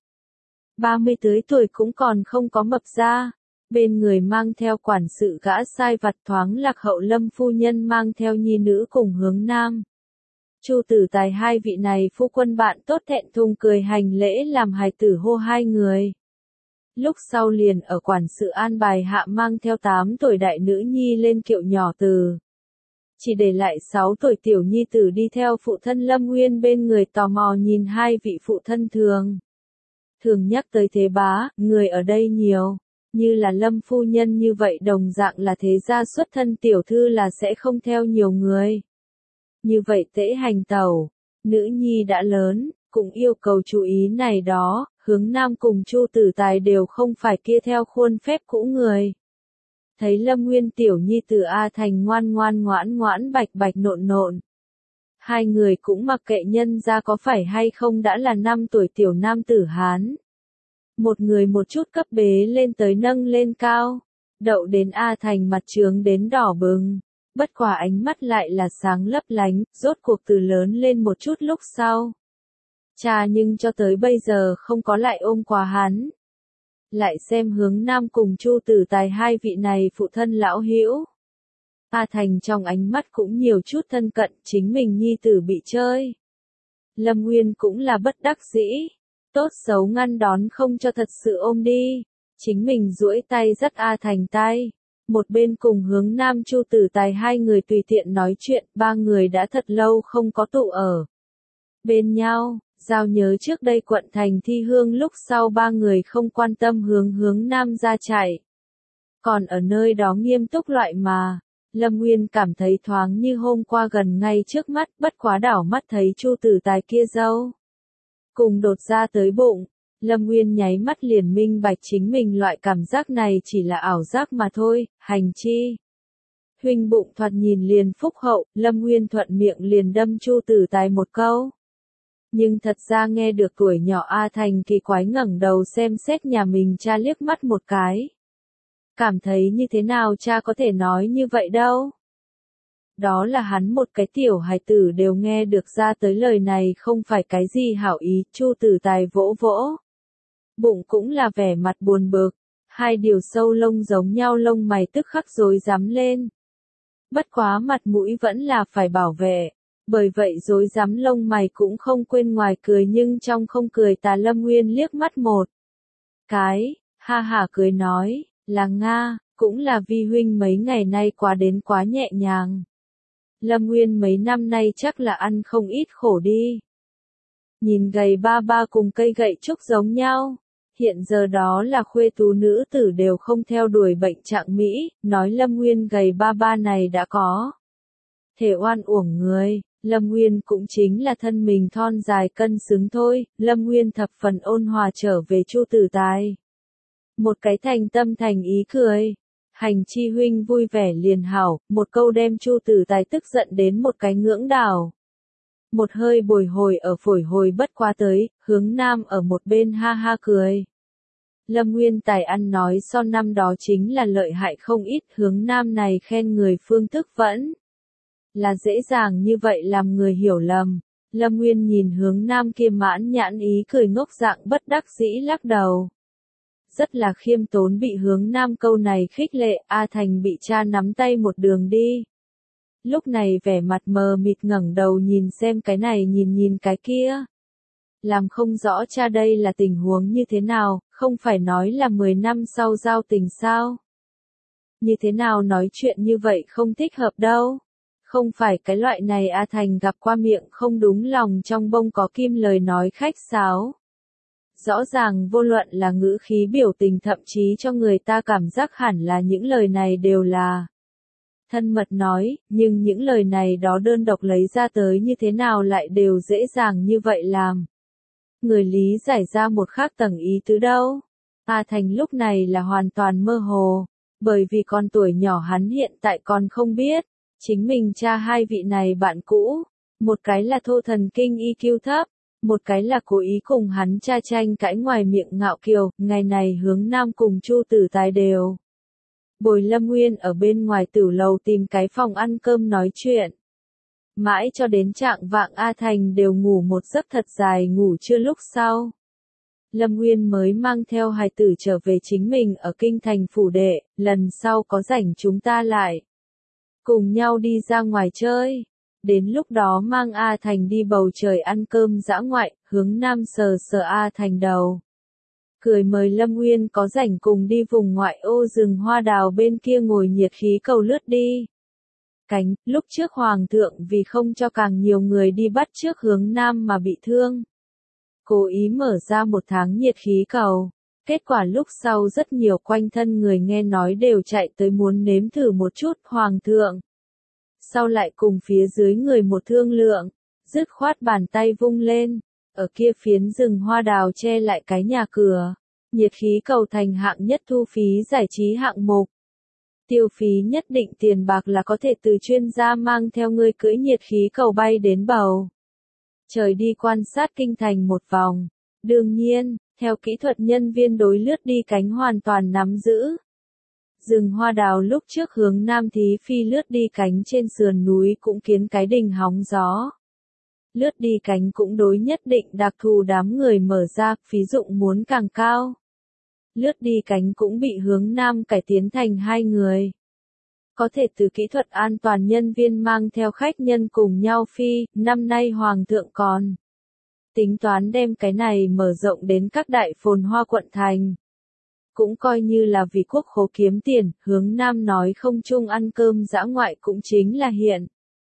ba mươi tới tuổi cũng còn không có mập ra. Bên người mang theo quản sự gã sai vặt thoáng lạc hậu Lâm phu nhân mang theo nhi nữ cùng Hướng Nam. Chu Tử Tài hai vị này phu quân bạn tốt thẹn thùng cười hành lễ làm hài tử hô hai người. Lúc sau liền ở quản sự an bài hạ mang theo tám tuổi đại nữ nhi lên kiệu nhỏ từ. Chỉ để lại sáu tuổi tiểu nhi tử đi theo phụ thân Lâm Nguyên bên người tò mò nhìn hai vị phụ thân thường. Thường nhắc tới thế bá, người ở đây nhiều, như là Lâm phu nhân như vậy đồng dạng là thế gia xuất thân tiểu thư là sẽ không theo nhiều người. Như vậy tễ hành tẩu, nữ nhi đã lớn, cũng yêu cầu chú ý này đó, Hướng Nam cùng Chu Tử Tài đều không phải kia theo khuôn phép cũ người. Thấy Lâm Nguyên tiểu nhi tử A Thành ngoan ngoan ngoãn ngoãn bạch bạch nộn nộn. Hai người cũng mặc kệ nhân ra có phải hay không đã là năm tuổi tiểu nam tử Hán. Một người một chút cấp bế lên tới nâng lên cao, đậu đến A Thành mặt trướng đến đỏ bừng. Bất quả ánh mắt lại là sáng lấp lánh, rốt cuộc từ lớn lên một chút lúc sau. Cha nhưng cho tới bây giờ không có lại ôm qua hắn. Lại xem Hướng Nam cùng Chu Tử Tài hai vị này phụ thân lão hữu. A Thành trong ánh mắt cũng nhiều chút thân cận, chính mình nhi tử bị chơi. Lâm Nguyên cũng là bất đắc dĩ, tốt xấu ngăn đón không cho thật sự ôm đi. Chính mình duỗi tay dắt A Thành tay. Một bên cùng Hướng Nam Chu Tử Tài hai người tùy tiện nói chuyện, ba người đã thật lâu không có tụ ở bên nhau. Giao nhớ trước đây quận thành thi hương lúc sau ba người không quan tâm hướng Hướng Nam ra chạy. Còn ở nơi đó nghiêm túc loại mà, Lâm Nguyên cảm thấy thoáng như hôm qua gần ngay trước mắt, bất quá đảo mắt thấy Chu Tử Tài kia dâu. Cùng đột ra tới bụng, Lâm Nguyên nháy mắt liền minh bạch chính mình loại cảm giác này chỉ là ảo giác mà thôi, hành chi. Huynh bụng thoạt nhìn liền phúc hậu, Lâm Nguyên thuận miệng liền đâm Chu Tử Tài một câu. Nhưng thật ra nghe được tuổi nhỏ A Thành kỳ quái ngẩng đầu xem xét nhà mình cha liếc mắt một cái. Cảm thấy như thế nào cha có thể nói như vậy đâu. Đó là hắn một cái tiểu hài tử đều nghe được ra tới lời này không phải cái gì hảo ý, Chu Tử Tài vỗ vỗ. Bụng cũng là vẻ mặt buồn bực, hai điều sâu lông giống nhau lông mày tức khắc rối rắm lên. Bất quá mặt mũi vẫn là phải bảo vệ. Bởi vậy rối rắm lông mày cũng không quên ngoài cười nhưng trong không cười tà Lâm Nguyên liếc mắt một cái, ha ha cười nói, là Nga, cũng là vi huynh mấy ngày nay quá đến quá nhẹ nhàng. Lâm Nguyên mấy năm nay chắc là ăn không ít khổ đi. Nhìn gầy ba ba cùng cây gậy trúc giống nhau, hiện giờ đó là khuê tú nữ tử đều không theo đuổi bệnh trạng Mỹ, nói Lâm Nguyên gầy ba ba này đã có thể oan uổng người. Lâm Nguyên cũng chính là thân mình thon dài cân xứng thôi, Lâm Nguyên thập phần ôn hòa trở về Chu Tử Tài. Một cái thành tâm thành ý cười. Hành chi huynh vui vẻ liền hảo, một câu đem Chu Tử Tài tức giận đến một cái ngưỡng đảo. Một hơi bồi hồi ở phổi hồi bất qua tới, Hướng Nam ở một bên ha ha cười. Lâm Nguyên Tài ăn nói so năm đó chính là lợi hại không ít, Hướng Nam này khen người phương thức vẫn là dễ dàng như vậy làm người hiểu lầm. Lâm Nguyên nhìn Hướng Nam kia mãn nhãn ý cười ngốc dạng bất đắc dĩ lắc đầu. Rất là khiêm tốn bị Hướng Nam câu này khích lệ, A Thành bị cha nắm tay một đường đi. Lúc này vẻ mặt mờ mịt ngẩng đầu nhìn xem cái này nhìn nhìn cái kia. Làm không rõ cha đây là tình huống như thế nào, không phải nói là mười năm sau giao tình sao? Như thế nào nói chuyện như vậy không thích hợp đâu. Không phải cái loại này A Thành gặp qua miệng không đúng lòng trong bông có kim lời nói khách sáo. Rõ ràng vô luận là ngữ khí biểu tình thậm chí cho người ta cảm giác hẳn là những lời này đều là thân mật nói, nhưng những lời này đó đơn độc lấy ra tới như thế nào lại đều dễ dàng như vậy làm. Người lý giải ra một khác tầng ý tứ đâu. A Thành lúc này là hoàn toàn mơ hồ, bởi vì con tuổi nhỏ hắn hiện tại còn không biết, chính mình cha hai vị này bạn cũ, một cái là thô thần kinh i kiu thấp, một cái là cố ý cùng hắn cha tranh cãi ngoài miệng ngạo kiều, ngày này Hướng Nam cùng Chu Tử Tài đều. Bồi Lâm Nguyên ở bên ngoài tử lầu tìm cái phòng ăn cơm nói chuyện. Mãi cho đến trạng vạng A Thành đều ngủ một giấc thật dài ngủ trưa lúc sau. Lâm Nguyên mới mang theo hài tử trở về chính mình ở kinh thành phủ đệ, lần sau có rảnh chúng ta lại. Cùng nhau đi ra ngoài chơi. Đến lúc đó mang A Thành đi bầu trời ăn cơm dã ngoại, Hướng Nam sờ sờ A Thành đầu. Cười mời Lâm Nguyên có rảnh cùng đi vùng ngoại ô rừng hoa đào bên kia ngồi nhiệt khí cầu lướt đi. Cánh, lúc trước Hoàng thượng vì không cho càng nhiều người đi bắt trước Hướng Nam mà bị thương. Cố ý mở ra một tháng nhiệt khí cầu. Kết quả lúc sau rất nhiều quanh thân người nghe nói đều chạy tới muốn nếm thử một chút Hoàng thượng. Sau lại cùng phía dưới người một thương lượng, dứt khoát bàn tay vung lên, ở kia phiến rừng hoa đào che lại cái nhà cửa, nhiệt khí cầu thành hạng nhất thu phí giải trí hạng mục. Tiêu phí nhất định tiền bạc là có thể từ chuyên gia mang theo người cưỡi nhiệt khí cầu bay đến bầu trời đi quan sát kinh thành một vòng. Đương nhiên, theo kỹ thuật nhân viên đối lướt đi cánh hoàn toàn nắm giữ. Rừng hoa đào lúc trước Hướng Nam thí phi lướt đi cánh trên sườn núi cũng kiến cái đình hóng gió. Lướt đi cánh cũng đối nhất định đặc thù đám người mở ra, phí dụng muốn càng cao. Lướt đi cánh cũng bị Hướng Nam cải tiến thành hai người. Có thể từ kỹ thuật an toàn nhân viên mang theo khách nhân cùng nhau phi, năm nay Hoàng thượng còn tính toán đem cái này mở rộng đến các đại phồn hoa quận thành. Cũng coi như là vì quốc khố kiếm tiền, Hướng Nam nói không chung ăn cơm dã ngoại cũng chính là hiện.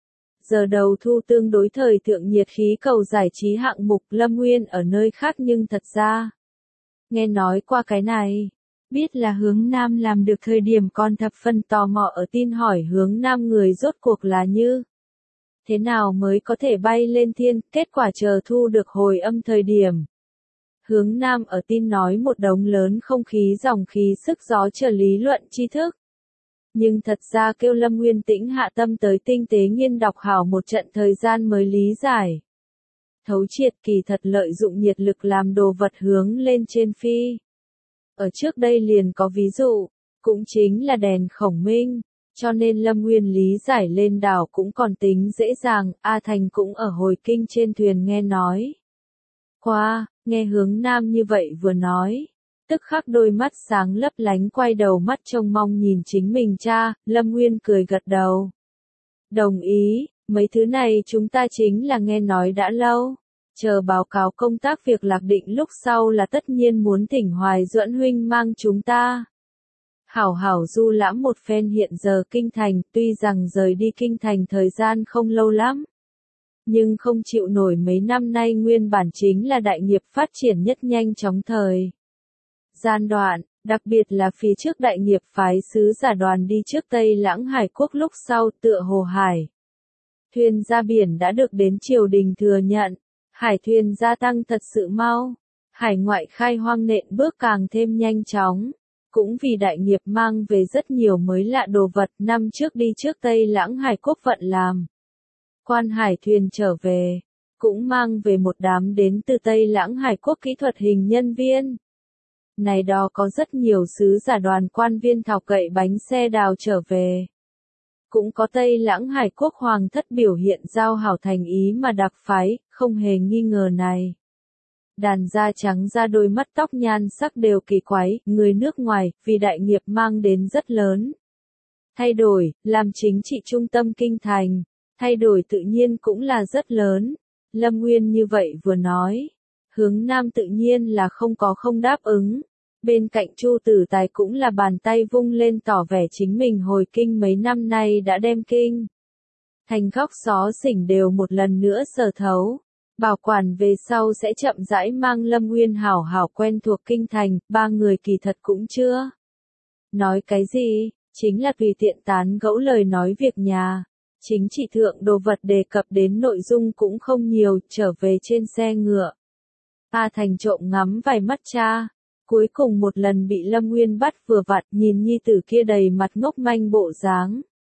Giờ đầu thu tương đối thời thượng nhiệt khí cầu giải trí hạng mục Lâm Nguyên ở nơi khác nhưng thật ra. Nghe nói qua cái này, biết là Hướng Nam làm được thời điểm còn thập phân tò mò ở tin hỏi Hướng Nam người rốt cuộc là như. Thế nào mới có thể bay lên thiên, kết quả chờ thu được hồi âm thời điểm. Hướng Nam ở tin nói một đống lớn không khí dòng khí sức gió chờ lý luận tri thức. Nhưng thật ra kêu Lâm Nguyên tĩnh hạ tâm tới tinh tế nghiên đọc hảo một trận thời gian mới lý giải. Thấu triệt kỳ thật lợi dụng nhiệt lực làm đồ vật hướng lên trên phi. Ở trước đây liền có ví dụ, cũng chính là đèn khổng minh, cho nên Lâm Nguyên lý giải lên đảo cũng còn tính dễ dàng, A Thành cũng ở hồi kinh trên thuyền nghe nói. Qua, nghe Hướng Nam như vậy vừa nói, tức khắc đôi mắt sáng lấp lánh quay đầu mắt trông mong nhìn chính mình cha, Lâm Nguyên cười gật đầu. Đồng ý, mấy thứ này chúng ta chính là nghe nói đã lâu. Chờ báo cáo công tác việc lạc định lúc sau là tất nhiên muốn thỉnh Hoài Duẫn huynh mang chúng ta. Hảo hảo du lãm một phen hiện giờ kinh thành, tuy rằng rời đi kinh thành thời gian không lâu lắm. Nhưng không chịu nổi mấy năm nay nguyên bản chính là đại nghiệp phát triển nhất nhanh chóng thời. Gian đoạn, đặc biệt là phía trước đại nghiệp phái sứ giả đoàn đi trước Tây Lãng Hải quốc lúc sau tựa hồ hải. Thuyền ra biển đã được đến triều đình thừa nhận. Hải thuyền gia tăng thật sự mau, hải ngoại khai hoang nện bước càng thêm nhanh chóng, cũng vì đại nghiệp mang về rất nhiều mới lạ đồ vật, năm trước đi trước Tây Lãng Hải Quốc vận làm. Quan hải thuyền trở về, cũng mang về một đám đến từ Tây Lãng Hải Quốc kỹ thuật hình nhân viên. Này đó có rất nhiều sứ giả đoàn quan viên thọc cậy bánh xe đào trở về. Cũng có Tây Lãng Hải Quốc hoàng thất biểu hiện giao hảo thành ý mà đặc phái, không hề nghi ngờ này. Đàn da trắng da đôi mắt tóc nhan sắc đều kỳ quái, người nước ngoài, vì đại nghiệp mang đến rất lớn. Thay đổi, làm chính trị trung tâm kinh thành, thay đổi tự nhiên cũng là rất lớn. Lâm Nguyên như vậy vừa nói, hướng Nam tự nhiên là không có không đáp ứng. Bên cạnh Chu Tử Tài cũng là bàn tay vung lên tỏ vẻ chính mình hồi kinh mấy năm nay đã đem kinh thành góc xó xỉnh đều một lần nữa sờ thấu. Bảo quản về sau sẽ chậm rãi mang Lâm Nguyên hảo hảo quen thuộc kinh thành, ba người kỳ thật cũng chưa nói cái gì, chính là tùy tiện tán gẫu lời nói việc nhà. Chính trị thượng đồ vật đề cập đến nội dung cũng không nhiều, trở về trên xe ngựa. A Thành trộm ngắm vài mắt cha, cuối cùng một lần bị Lâm Nguyên bắt vừa vặn, nhìn nhi tử kia đầy mặt ngốc manh bộ dáng.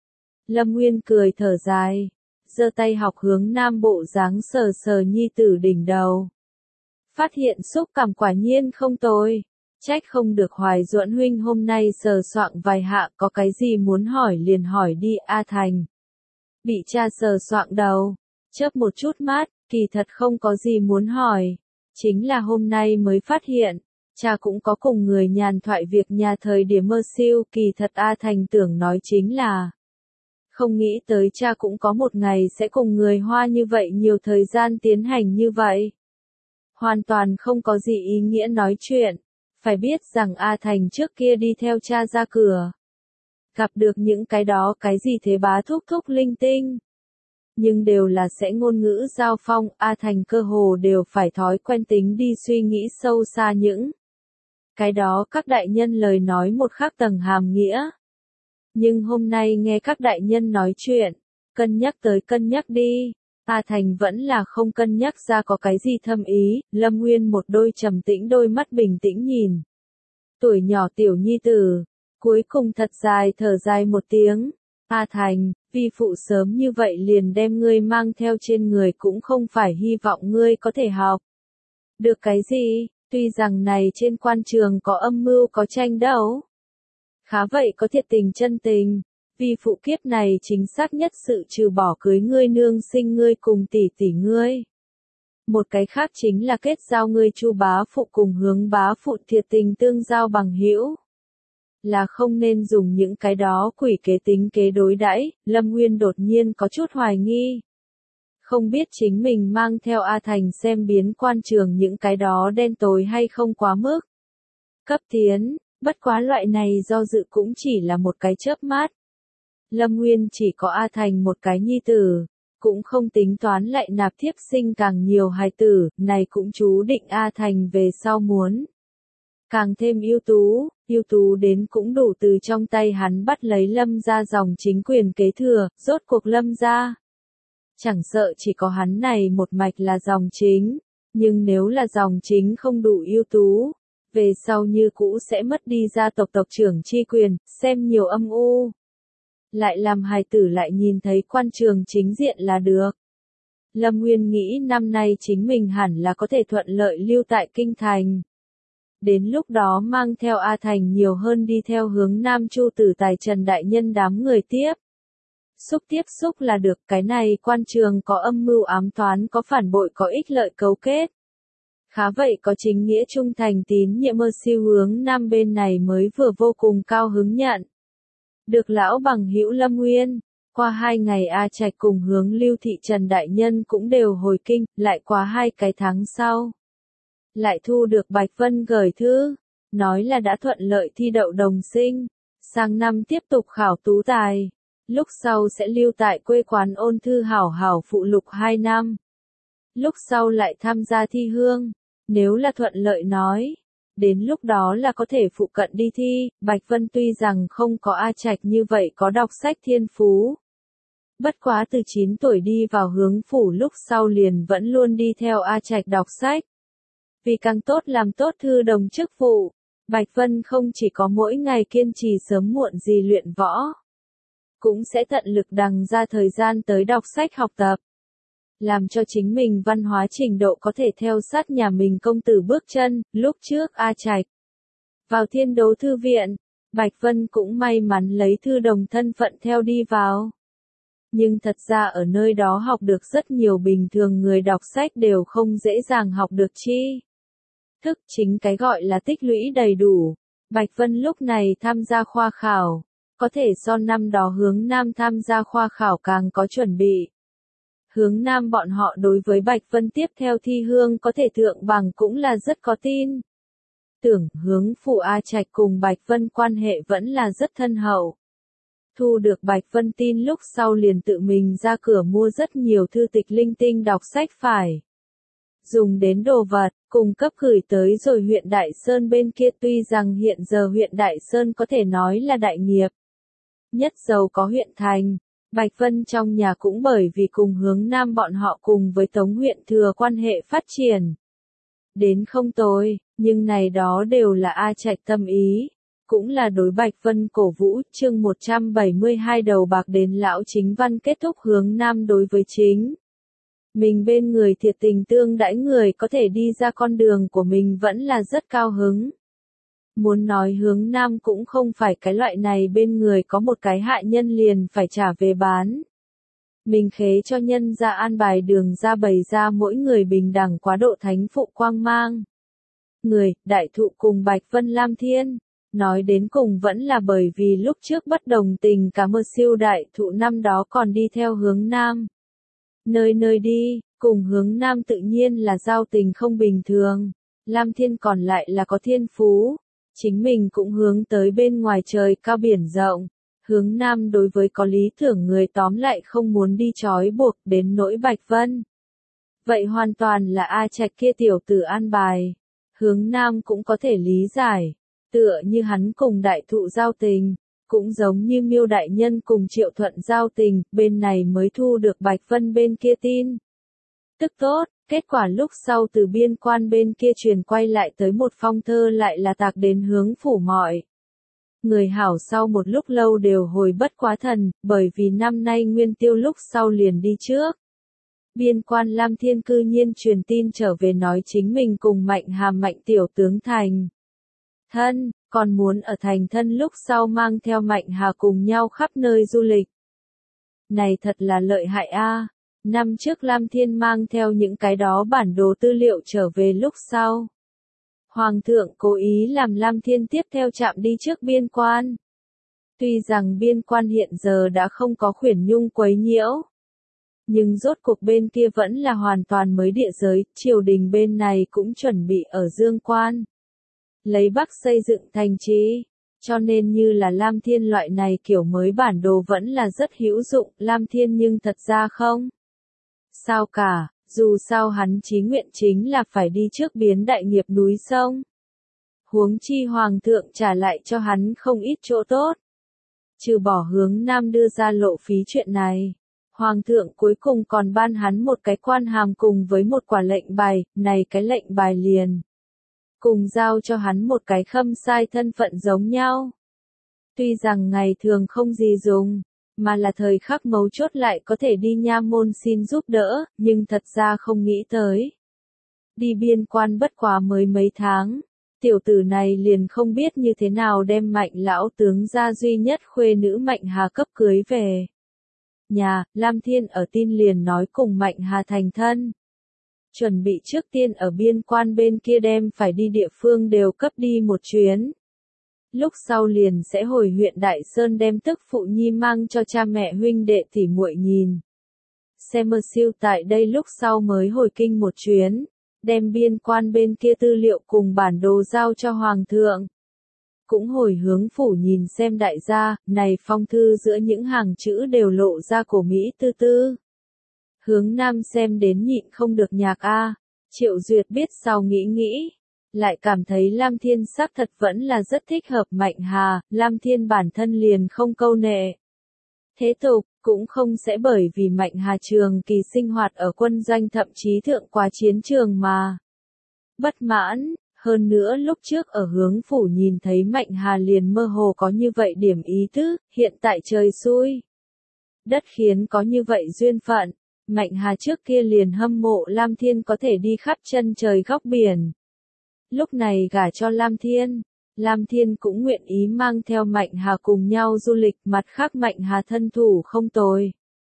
Lâm Nguyên cười thở dài, giơ tay học hướng Nam bộ dáng sờ sờ nhi tử đỉnh đầu. Phát hiện xúc cảm quả nhiên không tồi, trách không được Hoài Duẫn huynh hôm nay sờ soạng vài hạ, có cái gì muốn hỏi liền hỏi đi. A Thành bị cha sờ soạng đầu, chớp một chút mắt, kỳ thật không có gì muốn hỏi, chính là hôm nay mới phát hiện, cha cũng có cùng người nhàn thoại việc nhà thời điểm mơ siêu, kỳ thật A Thành tưởng nói chính là không nghĩ tới cha cũng có một ngày sẽ cùng người Hoa như vậy nhiều thời gian tiến hành như vậy. Hoàn toàn không có gì ý nghĩa nói chuyện, phải biết rằng A Thành trước kia đi theo cha ra cửa. Gặp được những cái đó cái gì thế bá thúc thúc linh tinh. Nhưng đều là sẽ ngôn ngữ giao phong, A Thành cơ hồ đều phải thói quen tính đi suy nghĩ sâu xa những cái đó các đại nhân lời nói một khác tầng hàm nghĩa. Nhưng hôm nay nghe các đại nhân nói chuyện, cân nhắc tới cân nhắc đi, A Thành vẫn là không cân nhắc ra có cái gì thâm ý. Lâm Nguyên một đôi trầm tĩnh đôi mắt bình tĩnh nhìn tuổi nhỏ tiểu nhi tử, cuối cùng thật dài thở dài một tiếng. A Thành, vi phụ sớm như vậy liền đem ngươi mang theo trên người cũng không phải hy vọng ngươi có thể học được cái gì, tuy rằng này trên quan trường có âm mưu có tranh đấu. Khá vậy có thiệt tình chân tình, vi phụ kiếp này chính xác nhất sự trừ bỏ cưới ngươi nương sinh ngươi cùng tỷ tỷ ngươi. Một cái khác chính là kết giao ngươi Chu bá phụ cùng Hướng bá phụ thiệt tình tương giao bằng hữu. Là không nên dùng những cái đó quỷ kế tính kế đối đãi. Lâm Nguyên đột nhiên có chút hoài nghi. Không biết chính mình mang theo A Thành xem biến quan trường những cái đó đen tối hay không quá mức. Cấp tiến, bất quá loại này do dự cũng chỉ là một cái chớp mắt. Lâm Nguyên chỉ có A Thành một cái nhi tử, cũng không tính toán lại nạp thiếp sinh càng nhiều hài tử, này cũng chú định A Thành về sau muốn càng thêm ưu tú, ưu tú đến cũng đủ từ trong tay hắn bắt lấy Lâm gia dòng chính quyền kế thừa. Rốt cuộc Lâm gia chẳng sợ chỉ có hắn này một mạch là dòng chính, nhưng nếu là dòng chính không đủ ưu tú, về sau như cũ sẽ mất đi gia tộc tộc trưởng chi quyền, xem nhiều âm u. Lại làm hài tử lại nhìn thấy quan trường chính diện là được. Lâm Nguyên nghĩ năm nay chính mình hẳn là có thể thuận lợi lưu tại kinh thành. Đến lúc đó mang theo A Thành nhiều hơn đi theo hướng Nam Chu Tử Tài Trần đại nhân đám người tiếp. Xúc tiếp xúc là được, cái này quan trường có âm mưu ám toán có phản bội có ích lợi cấu kết. Khá vậy có chính nghĩa trung thành tín nhiệm mơ siêu hướng Nam bên này mới vừa vô cùng cao hứng nhận. Được lão bằng hữu Lâm Nguyên, qua hai ngày A Trạch cùng hướng Lưu Thị Trần đại nhân cũng đều hồi kinh, lại qua hai cái tháng sau. Lại thu được Bạch Vân gửi thư, nói là đã thuận lợi thi đậu đồng sinh, sang năm tiếp tục khảo tú tài, lúc sau sẽ lưu tại quê quán ôn thư hảo hảo phụ lục hai năm. Lúc sau lại tham gia thi hương, nếu là thuận lợi nói, đến lúc đó là có thể phụ cận đi thi. Bạch Vân tuy rằng không có A Trạch như vậy có đọc sách thiên phú. Bất quá từ chín tuổi đi vào hướng phủ lúc sau liền vẫn luôn đi theo A Trạch đọc sách. Vì càng tốt làm tốt thư đồng chức vụ, Bạch Vân không chỉ có mỗi ngày kiên trì sớm muộn gì luyện võ, cũng sẽ tận lực đằng ra thời gian tới đọc sách học tập, làm cho chính mình văn hóa trình độ có thể theo sát nhà mình công tử bước chân. Lúc trước A Trạch vào Thiên Đấu Thư Viện, Bạch Vân cũng may mắn lấy thư đồng thân phận theo đi vào. Nhưng thật ra ở nơi đó học được rất nhiều bình thường người đọc sách đều không dễ dàng học được chi. Thức chính cái gọi là tích lũy đầy đủ. Bạch Vân lúc này tham gia khoa khảo, có thể so năm đó Hướng Nam tham gia khoa khảo càng có chuẩn bị. Hướng Nam bọn họ đối với Bạch Vân tiếp theo thi hương có thể thượng bằng cũng là rất có tin. Tưởng Hướng phụ A Trạch cùng Bạch Vân quan hệ vẫn là rất thân hậu. Thu được Bạch Vân tin lúc sau liền tự mình ra cửa mua rất nhiều thư tịch linh tinh đọc sách phải dùng đến đồ vật, cung cấp gửi tới rồi huyện Đại Sơn bên kia. Tuy rằng hiện giờ huyện Đại Sơn có thể nói là đại nghiệp nhất giàu có huyện thành, Bạch Vân trong nhà cũng bởi vì cùng Hướng Nam bọn họ cùng với Tống huyện thừa quan hệ phát triển đến không tồi, nhưng này đó đều là A Trạch tâm ý, cũng là đối Bạch Vân cổ vũ. Chương một trăm bảy mươi hai đầu bạc đến lão chính văn kết thúc. Hướng Nam đối với chính mình bên người thiệt tình tương đãi người có thể đi ra con đường của mình vẫn là rất cao hứng. Muốn nói Hướng Nam cũng không phải cái loại này bên người có một cái hạ nhân liền phải trả về bán. Mình khế cho nhân ra an bài đường ra bày ra mỗi người bình đẳng quá độ thánh phụ quang mang. Người, đại thụ cùng Bạch Vân Lam Thiên, nói đến cùng vẫn là bởi vì lúc trước bất đồng tình cả mơ siêu đại thụ năm đó còn đi theo Hướng Nam. Nơi nơi đi, cùng Hướng Nam tự nhiên là giao tình không bình thường, Lam Thiên còn lại là có thiên phú, chính mình cũng hướng tới bên ngoài trời cao biển rộng. Hướng Nam đối với có lý tưởng người tóm lại không muốn đi trói buộc đến nỗi Bạch Vân. Vậy hoàn toàn là A Trạch kia tiểu tử an bài. Hướng Nam cũng có thể lý giải, tựa như hắn cùng đại thụ giao tình, cũng giống như Miêu đại nhân cùng Triệu Thuận giao tình, bên này mới thu được Bạch Vân bên kia tin tức tốt. Kết quả lúc sau từ biên quan bên kia truyền quay lại tới một phong thơ lại là tạc đến Hướng phủ mọi người hảo sau một lúc lâu đều hồi bất quá thần, bởi vì năm nay Nguyên Tiêu lúc sau liền đi trước. Biên quan Lam Thiên cư nhiên truyền tin trở về nói chính mình cùng Mạnh Hà Mạnh tiểu tướng thành thân, còn muốn ở thành thân lúc sau mang theo Mạnh Hà cùng nhau khắp nơi du lịch. Này thật là lợi hại a. Năm trước Lam Thiên mang theo những cái đó bản đồ tư liệu trở về lúc sau. Hoàng thượng cố ý làm Lam Thiên tiếp theo chạm đi trước biên quan. Tuy rằng biên quan hiện giờ đã không có khuyển nhung quấy nhiễu, nhưng rốt cuộc bên kia vẫn là hoàn toàn mới địa giới. Triều đình bên này cũng chuẩn bị ở Dương Quan lấy Bắc xây dựng thành trì, cho nên như là Lam Thiên loại này kiểu mới bản đồ vẫn là rất hữu dụng. Lam Thiên nhưng thật ra không sao cả, dù sao hắn chí nguyện chính là phải đi trước biến đại nghiệp núi sông. Huống chi Hoàng thượng trả lại cho hắn không ít chỗ tốt. Trừ bỏ Hướng Nam đưa ra lộ phí chuyện này, Hoàng thượng cuối cùng còn ban hắn một cái quan hàm cùng với một quả lệnh bài, này cái lệnh bài liền cùng giao cho hắn một cái khâm sai thân phận giống nhau. Tuy rằng ngày thường không gì dùng, mà là thời khắc mấu chốt lại có thể đi nha môn xin giúp đỡ, nhưng thật ra không nghĩ tới. Đi biên quan bất quá mới mấy tháng, tiểu tử này liền không biết như thế nào đem Mạnh lão tướng gia duy nhất khuê nữ Mạnh Hà cấp cưới về nhà. Lam Thiên ở tin liền nói cùng Mạnh Hà thành thân, chuẩn bị trước tiên ở biên quan bên kia đem phải đi địa phương đều cấp đi một chuyến. Lúc sau liền sẽ hồi huyện Đại Sơn đem tức phụ nhi mang cho cha mẹ huynh đệ tỉ muội nhìn. Xem mơ siêu tại đây lúc sau mới hồi kinh một chuyến, đem biên quan bên kia tư liệu cùng bản đồ giao cho Hoàng thượng. Cũng hồi Hướng phủ nhìn xem đại gia, này phong thư giữa những hàng chữ đều lộ ra cổ Mỹ tư tư. Hướng Nam xem đến nhịn không được nhạc a. Triệu Duyệt biết sau nghĩ nghĩ, lại cảm thấy Lam Thiên xác thật vẫn là rất thích hợp Mạnh Hà. Lam Thiên bản thân liền không câu nệ thế tục, cũng không sẽ bởi vì Mạnh Hà trường kỳ sinh hoạt ở quân doanh thậm chí thượng quá chiến trường mà bất mãn. Hơn nữa lúc trước ở hướng phủ nhìn thấy Mạnh Hà liền mơ hồ có như vậy điểm ý tứ, hiện tại trời xui. Đất khiến có như vậy duyên phận, Mạnh Hà trước kia liền hâm mộ Lam Thiên có thể đi khắp chân trời góc biển. Lúc này gả cho Lam Thiên, Lam Thiên cũng nguyện ý mang theo Mạnh Hà cùng nhau du lịch, mặt khác Mạnh Hà thân thủ không tồi.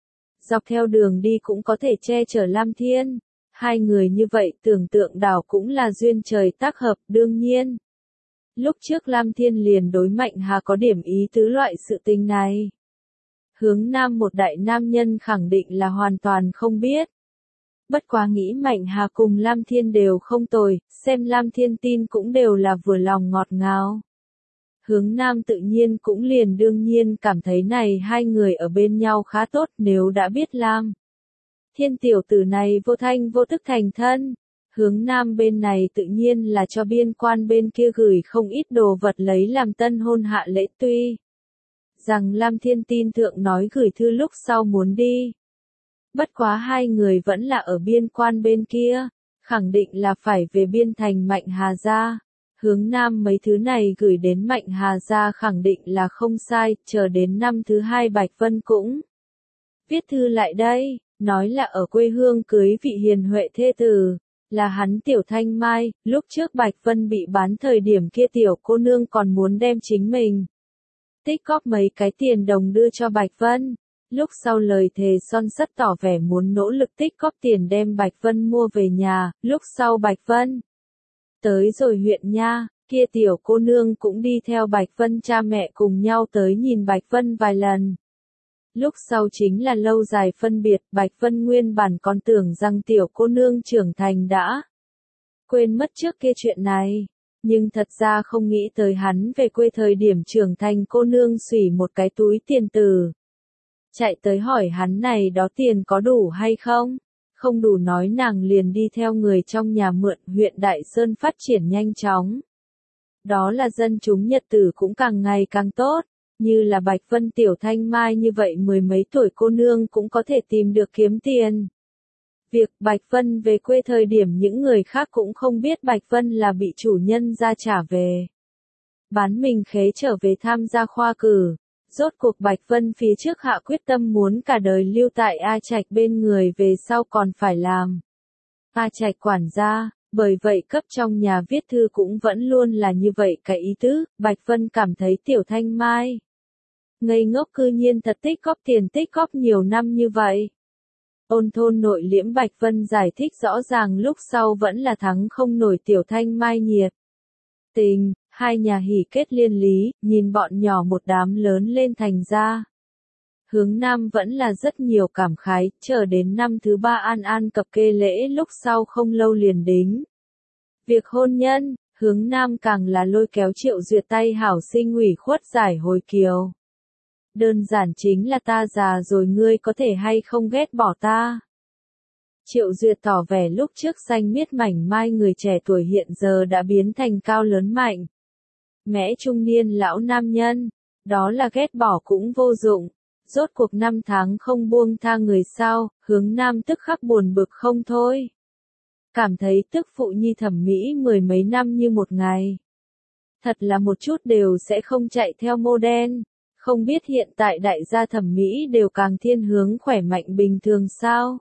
Dọc theo đường đi cũng có thể che chở Lam Thiên. Hai người như vậy tưởng tượng đảo cũng là duyên trời tác hợp, đương nhiên. Lúc trước Lam Thiên liền đối Mạnh Hà có điểm ý tứ loại sự tình này. Hướng Nam một đại nam nhân khẳng định là hoàn toàn không biết. Bất quá nghĩ Mạnh Hà cùng Lam Thiên đều không tồi, xem Lam Thiên tin cũng đều là vừa lòng ngọt ngào. Hướng Nam tự nhiên cũng liền đương nhiên cảm thấy này hai người ở bên nhau khá tốt nếu đã biết Lam Thiên tiểu tử này vô thanh vô tức thành thân. Hướng Nam bên này tự nhiên là cho biên quan bên kia gửi không ít đồ vật lấy làm tân hôn hạ lễ, tuy rằng Lam Thiên tin thượng nói gửi thư lúc sau muốn đi. Bất quá hai người vẫn là ở biên quan bên kia, khẳng định là phải về biên thành Mạnh Hà gia. Hướng Nam mấy thứ này gửi đến Mạnh Hà gia khẳng định là không sai, chờ đến năm thứ hai Bạch Vân cũng viết thư lại đây, nói là ở quê hương cưới vị hiền huệ thê tử, là hắn Tiểu Thanh Mai, lúc trước Bạch Vân bị bán thời điểm kia tiểu cô nương còn muốn đem chính mình tích góp mấy cái tiền đồng đưa cho Bạch Vân. Lúc sau lời thề son sắt tỏ vẻ muốn nỗ lực tích góp tiền đem Bạch Vân mua về nhà, lúc sau Bạch Vân tới rồi huyện nha, kia tiểu cô nương cũng đi theo Bạch Vân cha mẹ cùng nhau tới nhìn Bạch Vân vài lần. Lúc sau chính là lâu dài phân biệt, Bạch Vân nguyên bản còn tưởng rằng tiểu cô nương trưởng thành đã quên mất trước kia chuyện này, nhưng thật ra không nghĩ tới hắn về quê thời điểm trưởng thành cô nương xủy một cái túi tiền từ. Chạy tới hỏi hắn này đó tiền có đủ hay không? Không đủ nói nàng liền đi theo người trong nhà mượn, huyện Đại Sơn phát triển nhanh chóng. Đó là dân chúng nhật tử cũng càng ngày càng tốt, như là Bạch Vân Tiểu Thanh Mai như vậy mười mấy tuổi cô nương cũng có thể tìm được kiếm tiền. Việc Bạch Vân về quê thời điểm những người khác cũng không biết Bạch Vân là bị chủ nhân ra trả về. Bán mình khế trở về tham gia khoa cử. Rốt cuộc Bạch Vân phía trước hạ quyết tâm muốn cả đời lưu tại A Trạch bên người về sau còn phải làm A Trạch quản gia, bởi vậy cấp trong nhà viết thư cũng vẫn luôn là như vậy cái ý tứ. Bạch Vân cảm thấy Tiểu Thanh Mai ngây ngốc cư nhiên thật tích góp tiền tích góp nhiều năm như vậy. Ôn thôn nội liễm Bạch Vân giải thích rõ ràng lúc sau vẫn là thắng không nổi Tiểu Thanh Mai nhiệt tình. Hai nhà hỉ kết liên lý, nhìn bọn nhỏ một đám lớn lên thành ra. Hướng Nam vẫn là rất nhiều cảm khái, chờ đến năm thứ ba An An cập kê lễ lúc sau không lâu liền đính. Việc hôn nhân, Hướng Nam càng là lôi kéo Triệu Duyệt tay hảo sinh ủy khuất giải hồi kiều. Đơn giản chính là ta già rồi ngươi có thể hay không ghét bỏ ta. Triệu Duyệt tỏ vẻ lúc trước xanh miết mảnh mai người trẻ tuổi hiện giờ đã biến thành cao lớn mạnh. Mẽ trung niên lão nam nhân, đó là ghét bỏ cũng vô dụng. Rốt cuộc năm tháng không buông tha người sao, Hướng Nam tức khắc buồn bực không thôi. Cảm thấy tức phụ nhi thẩm mỹ mười mấy năm như một ngày. Thật là một chút đều sẽ không chạy theo mô đen. Không biết hiện tại đại gia thẩm mỹ đều càng thiên hướng khỏe mạnh bình thường sao.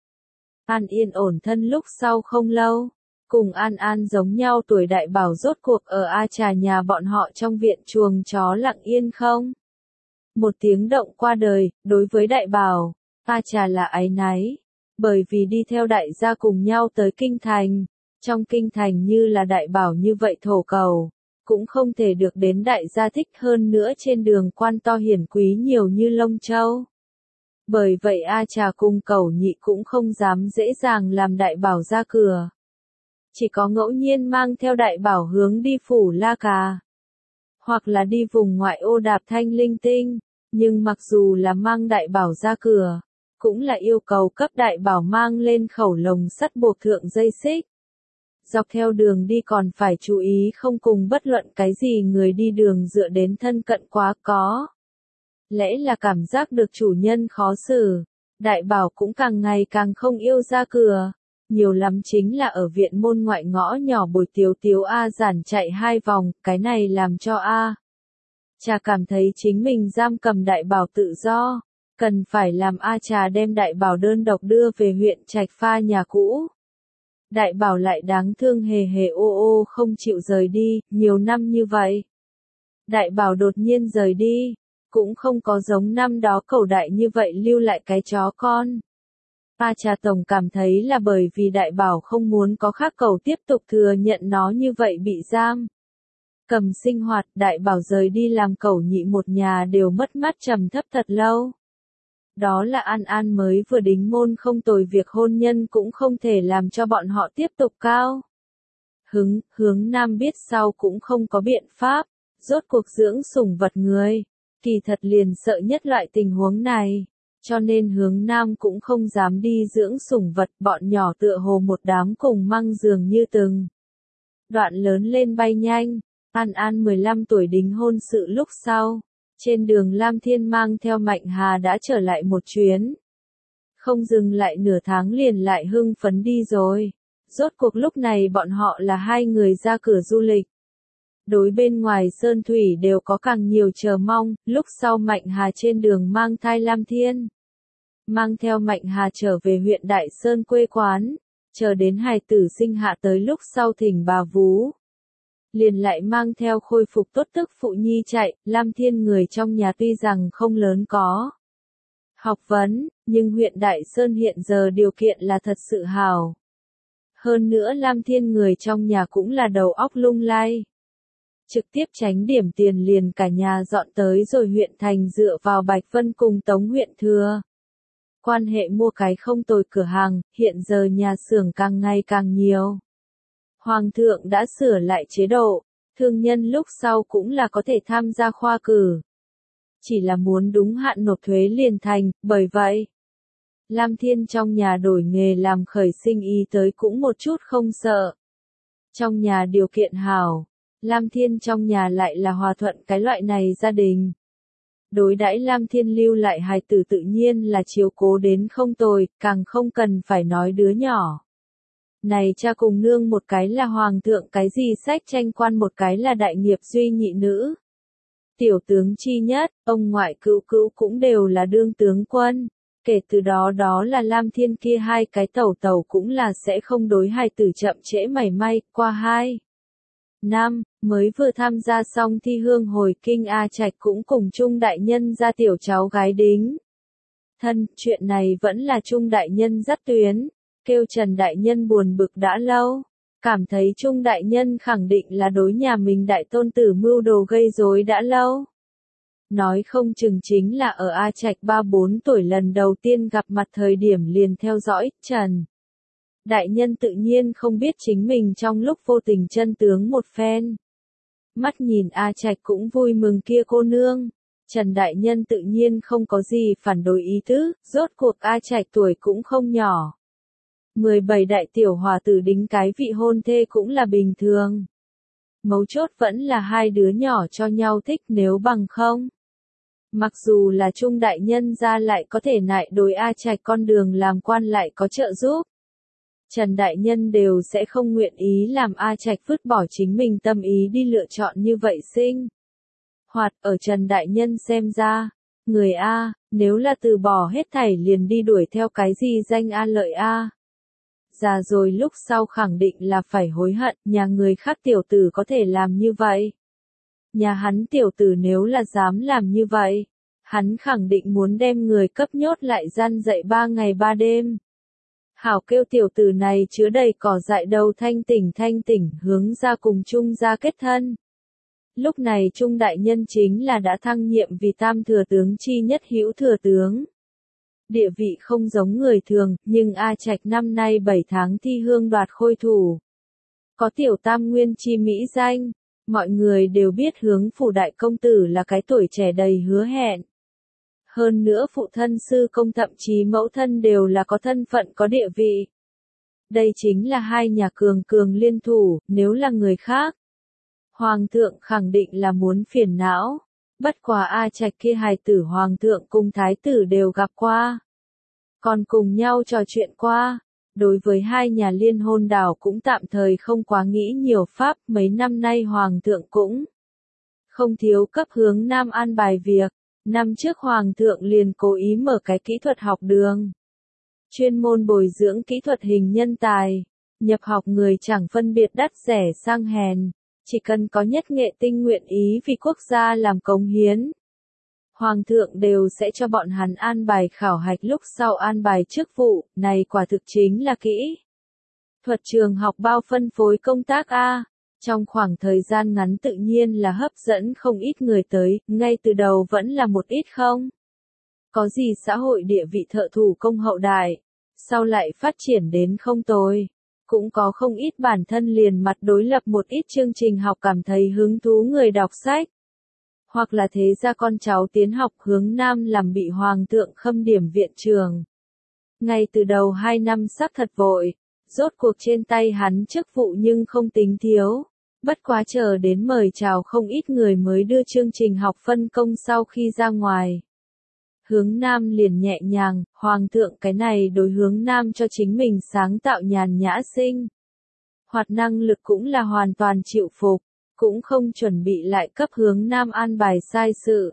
An yên ổn thân lúc sau không lâu. Cùng An An giống nhau tuổi đại bảo rốt cuộc ở A Trà nhà bọn họ trong viện chuồng chó lặng yên không. Một tiếng động qua đời, đối với đại bảo, A Trà là áy náy. Bởi vì đi theo đại gia cùng nhau tới kinh thành, trong kinh thành như là đại bảo như vậy thổ cầu, cũng không thể được đến đại gia thích hơn nữa trên đường quan to hiển quý nhiều như lông châu. Bởi vậy A Trà cùng cẩu nhị cũng không dám dễ dàng làm đại bảo ra cửa. Chỉ có ngẫu nhiên mang theo đại bảo hướng đi phủ La Cà, hoặc là đi vùng ngoại ô đạp thanh linh tinh, nhưng mặc dù là mang đại bảo ra cửa, cũng là yêu cầu cấp đại bảo mang lên khẩu lồng sắt buộc thượng dây xích. Dọc theo đường đi còn phải chú ý không cùng bất luận cái gì người đi đường dựa đến thân cận quá có. Lẽ là cảm giác được chủ nhân khó xử, đại bảo cũng càng ngày càng không yêu ra cửa. nhiều lắm chính là ở viện môn ngoại ngõ nhỏ buổi tiếu tiếu A giản chạy hai vòng, cái này làm cho A. Trà cảm thấy chính mình giam cầm Đại Bảo tự do, cần phải làm A Trà đem Đại Bảo đơn độc đưa về huyện Trạch Pha nhà cũ. Đại Bảo lại đáng thương hề hề ô ô không chịu rời đi, nhiều năm như vậy. Đại Bảo đột nhiên rời đi, cũng không có giống năm đó Cẩu Đại như vậy lưu lại cái chó con. A Trà tổng cảm thấy là bởi vì Đại Bảo không muốn có khác cẩu tiếp tục thừa nhận nó như vậy bị giam. Cầm sinh hoạt, Đại Bảo rời đi làm cẩu nhị một nhà đều mất mát trầm thấp thật lâu. Đó là An An mới vừa đính môn không tồi, việc hôn nhân cũng không thể làm cho bọn họ tiếp tục cao. Hứng, hướng nam biết sau cũng không có biện pháp, rốt cuộc dưỡng sủng vật người, kỳ thật liền sợ nhất loại tình huống này, cho nên hướng nam cũng không dám đi dưỡng sủng vật, bọn nhỏ tựa hồ một đám cùng măng dường như từng. Đoạn lớn lên bay nhanh, An An mười lăm tuổi đính hôn sự lúc sau. Trên đường Lam Thiên mang theo Mạnh Hà đã trở lại một chuyến. Không dừng lại nửa tháng liền lại hưng phấn đi rồi. Rốt cuộc lúc này bọn họ là hai người ra cửa du lịch. Đối bên ngoài Sơn Thủy đều có càng nhiều chờ mong, lúc sau Mạnh Hà trên đường mang thai Lam Thiên. Mang theo Mạnh Hà trở về huyện Đại Sơn quê quán, chờ đến hài tử sinh hạ tới lúc sau thỉnh bà vú. Liền lại mang theo khôi phục tốt tức phụ nhi chạy, Lam Thiên người trong nhà tuy rằng không lớn có học vấn, nhưng huyện Đại Sơn hiện giờ điều kiện là thật sự hào. Hơn nữa Lam Thiên người trong nhà cũng là đầu óc lung lay. Trực tiếp tránh điểm tiền liền cả nhà dọn tới rồi huyện thành dựa vào Bạch Vân cùng Tống huyện thừa. Quan hệ mua cái không tồi cửa hàng, hiện giờ nhà xưởng càng ngày càng nhiều. Hoàng thượng đã sửa lại chế độ, thương nhân lúc sau cũng là có thể tham gia khoa cử. Chỉ là muốn đúng hạn nộp thuế liền thành, bởi vậy, Lam Thiên trong nhà đổi nghề làm khởi sinh ý tới cũng một chút không sợ. Trong nhà điều kiện hảo, Lam Thiên trong nhà lại là hòa thuận cái loại này gia đình. Đối đãi Lam Thiên lưu lại hài tử tự nhiên là chiếu cố đến không tồi, càng không cần phải nói đứa nhỏ. Này cha cùng nương một cái là hoàng thượng cái gì sách tranh quan một cái là đại nghiệp duy nhị nữ. Tiểu tướng chi nhất, ông ngoại cữu cữu cũng đều là đương tướng quân. Kể từ đó đó là Lam Thiên kia hai cái tẩu tẩu cũng là sẽ không đối hài tử chậm trễ mảy may, qua hai năm, mới vừa tham gia xong thi hương hồi kinh A Trạch cũng cùng Trung đại nhân ra tiểu cháu gái đính. Thân, chuyện này vẫn là Trung đại nhân dắt tuyến. Kêu Trần Đại Nhân buồn bực đã lâu, cảm thấy Trung Đại Nhân khẳng định là đối nhà mình đại tôn tử mưu đồ gây rối đã lâu. Nói không chừng chính là ở A Trạch ba bốn tuổi lần đầu tiên gặp mặt thời điểm liền theo dõi, Trần Đại Nhân tự nhiên không biết chính mình trong lúc vô tình chân tướng một phen. Mắt nhìn A Trạch cũng vui mừng kia cô nương. Trần Đại Nhân tự nhiên không có gì phản đối ý tứ, rốt cuộc A Trạch tuổi cũng không nhỏ. mười bảy đại tiểu hòa tử đính cái vị hôn thê cũng là bình thường. Mấu chốt vẫn là hai đứa nhỏ cho nhau thích nếu bằng không. Mặc dù là Trung đại nhân ra lại có thể nại đối A Trạch con đường làm quan lại có trợ giúp. Trần Đại Nhân đều sẽ không nguyện ý làm A Trạch vứt bỏ chính mình tâm ý đi lựa chọn như vậy sinh. Hoặc ở Trần Đại Nhân xem ra, người A, nếu là từ bỏ hết thảy liền đi đuổi theo cái gì danh A lợi A. Già rồi lúc sau khẳng định là phải hối hận, nhà người khác tiểu tử có thể làm như vậy. Nhà hắn tiểu tử nếu là dám làm như vậy, hắn khẳng định muốn đem người cấp nhốt lại gian dậy ba ngày ba đêm. Hảo kêu tiểu tử này chứa đầy cỏ dại đầu thanh tỉnh thanh tỉnh hướng ra cùng Trung ra kết thân. Lúc này Trung đại nhân chính là đã thăng nhiệm vì tam thừa tướng chi nhất hữu thừa tướng. Địa vị không giống người thường, nhưng A Trạch năm nay bảy tháng thi hương đoạt khôi thủ. Có tiểu tam nguyên chi mỹ danh, mọi người đều biết hướng phủ đại công tử là cái tuổi trẻ đầy hứa hẹn. Hơn nữa phụ thân sư công thậm chí mẫu thân đều là có thân phận có địa vị. Đây chính là hai nhà cường cường liên thủ, nếu là người khác. Hoàng thượng khẳng định là muốn phiền não. Bất quá A Trạch kia hài tử hoàng thượng cùng thái tử đều gặp qua. Còn cùng nhau trò chuyện qua. Đối với hai nhà liên hôn đảo cũng tạm thời không quá nghĩ nhiều pháp, mấy năm nay Hoàng thượng cũng không thiếu cấp hướng Nam an bài việc. Năm trước Hoàng thượng liền cố ý mở cái kỹ thuật học đường. Chuyên môn bồi dưỡng kỹ thuật hình nhân tài. Nhập học người chẳng phân biệt đắt rẻ sang hèn. Chỉ cần có nhất nghệ tinh nguyện ý vì quốc gia làm cống hiến. Hoàng thượng đều sẽ cho bọn hắn an bài khảo hạch lúc sau an bài chức vụ, này quả thực chính là kỹ thuật trường học bao phân phối công tác A. Trong khoảng thời gian ngắn tự nhiên là hấp dẫn không ít người tới, ngay từ đầu vẫn là một ít không. Có gì xã hội địa vị thợ thủ công hậu đại, sau lại phát triển đến không tồi. Cũng có không ít bản thân liền mặt đối lập một ít chương trình học cảm thấy hứng thú người đọc sách. Hoặc là thế ra con cháu tiến học hướng Nam làm bị Hoàng thượng khâm điểm viện trường. Ngay từ đầu hai năm sắc thật vội, rốt cuộc trên tay hắn chức vụ nhưng không tính thiếu. Bất quá chờ đến mời chào không ít người mới đưa chương trình học phân công sau khi ra ngoài. Hướng Nam liền nhẹ nhàng, Hoàng thượng cái này đối hướng Nam cho chính mình sáng tạo nhàn nhã sinh. Hoạt năng lực cũng là hoàn toàn chịu phục, cũng không chuẩn bị lại cấp hướng Nam an bài sai sự.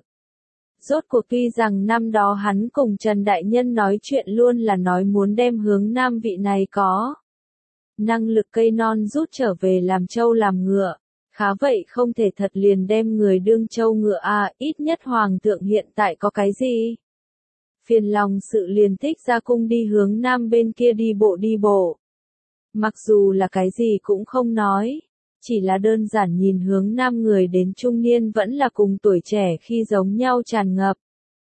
Rốt cuộc tuy rằng năm đó hắn cùng Trần Đại Nhân nói chuyện luôn là nói muốn đem hướng Nam vị này có năng lực cây non rút trở về làm trâu làm ngựa. Khá vậy không thể thật liền đem người đương trâu ngựa à, ít nhất Hoàng thượng hiện tại có cái gì? Phiền lòng sự liền thích ra cung đi hướng Nam bên kia đi bộ đi bộ. Mặc dù là cái gì cũng không nói, chỉ là đơn giản nhìn hướng Nam người đến trung niên vẫn là cùng tuổi trẻ khi giống nhau tràn ngập.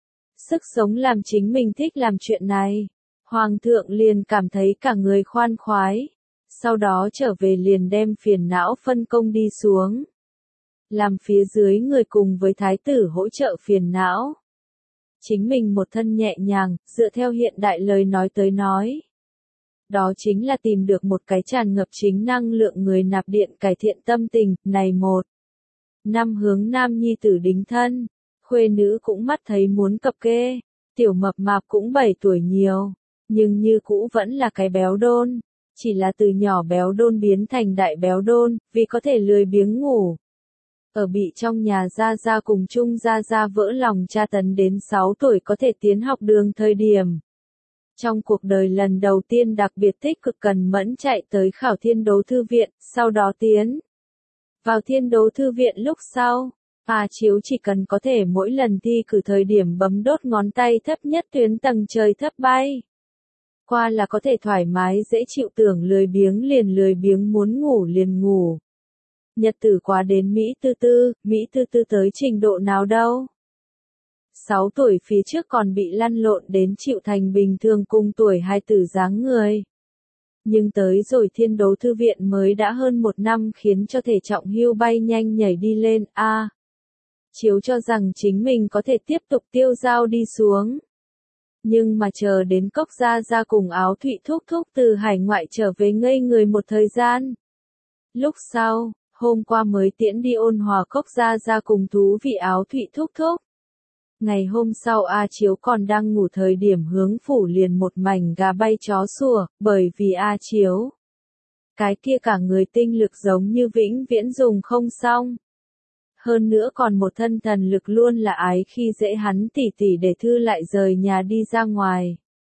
Sức sống làm chính mình thích làm chuyện này. Hoàng thượng liền cảm thấy cả người khoan khoái. Sau đó trở về liền đem phiền não phân công đi xuống. Làm phía dưới người cùng với thái tử hỗ trợ phiền não. Chính mình một thân nhẹ nhàng, dựa theo hiện đại lời nói tới nói. Đó chính là tìm được một cái tràn ngập chính năng lượng người nạp điện cải thiện tâm tình, này một. Năm hướng Nam nhi tử đính thân, khuê nữ cũng mắt thấy muốn cập kê, tiểu mập mạp cũng bảy tuổi nhiều, nhưng như cũ vẫn là cái béo đôn. Chỉ là từ nhỏ béo đôn biến thành đại béo đôn, vì có thể lười biếng ngủ. Ở bị trong nhà gia gia cùng chung gia gia vỡ lòng tra tấn đến sáu tuổi có thể tiến học đường thời điểm. Trong cuộc đời lần đầu tiên đặc biệt tích cực cần mẫn chạy tới khảo thiên đấu thư viện, sau đó tiến vào thiên đấu thư viện lúc sau. A Chiếu chỉ cần có thể mỗi lần thi cử thời điểm bấm đốt ngón tay thấp nhất tuyến tầng trời thấp bay. Qua là có thể thoải mái dễ chịu tưởng lười biếng liền lười biếng muốn ngủ liền ngủ. Nhật tử quá đến Mỹ tư tư, Mỹ tư tư tới trình độ nào đâu. sáu tuổi phía trước còn bị lăn lộn đến chịu thành bình thường cùng tuổi hai tử dáng người. Nhưng tới rồi thiên đấu thư viện mới đã hơn một năm khiến cho thể trọng hưu bay nhanh nhảy đi lên, a à, Chiếu cho rằng chính mình có thể tiếp tục tiêu dao đi xuống. Nhưng mà chờ đến Cốc Gia Gia cùng Áo Thụy thúc thúc từ hải ngoại trở về ngây người một thời gian. Lúc sau, hôm qua mới tiễn đi ôn hòa Cốc Gia Gia cùng thú vị Áo Thụy thúc thúc. Ngày hôm sau A Chiếu còn đang ngủ thời điểm hướng phủ liền một mảnh gà bay chó sủa, bởi vì A Chiếu. Cái kia cả người tinh lực giống như vĩnh viễn dùng không xong. Hơn nữa còn một thân thần lực luôn là ái khi dễ hắn tỉ tỉ để thư lại rời nhà đi ra ngoài.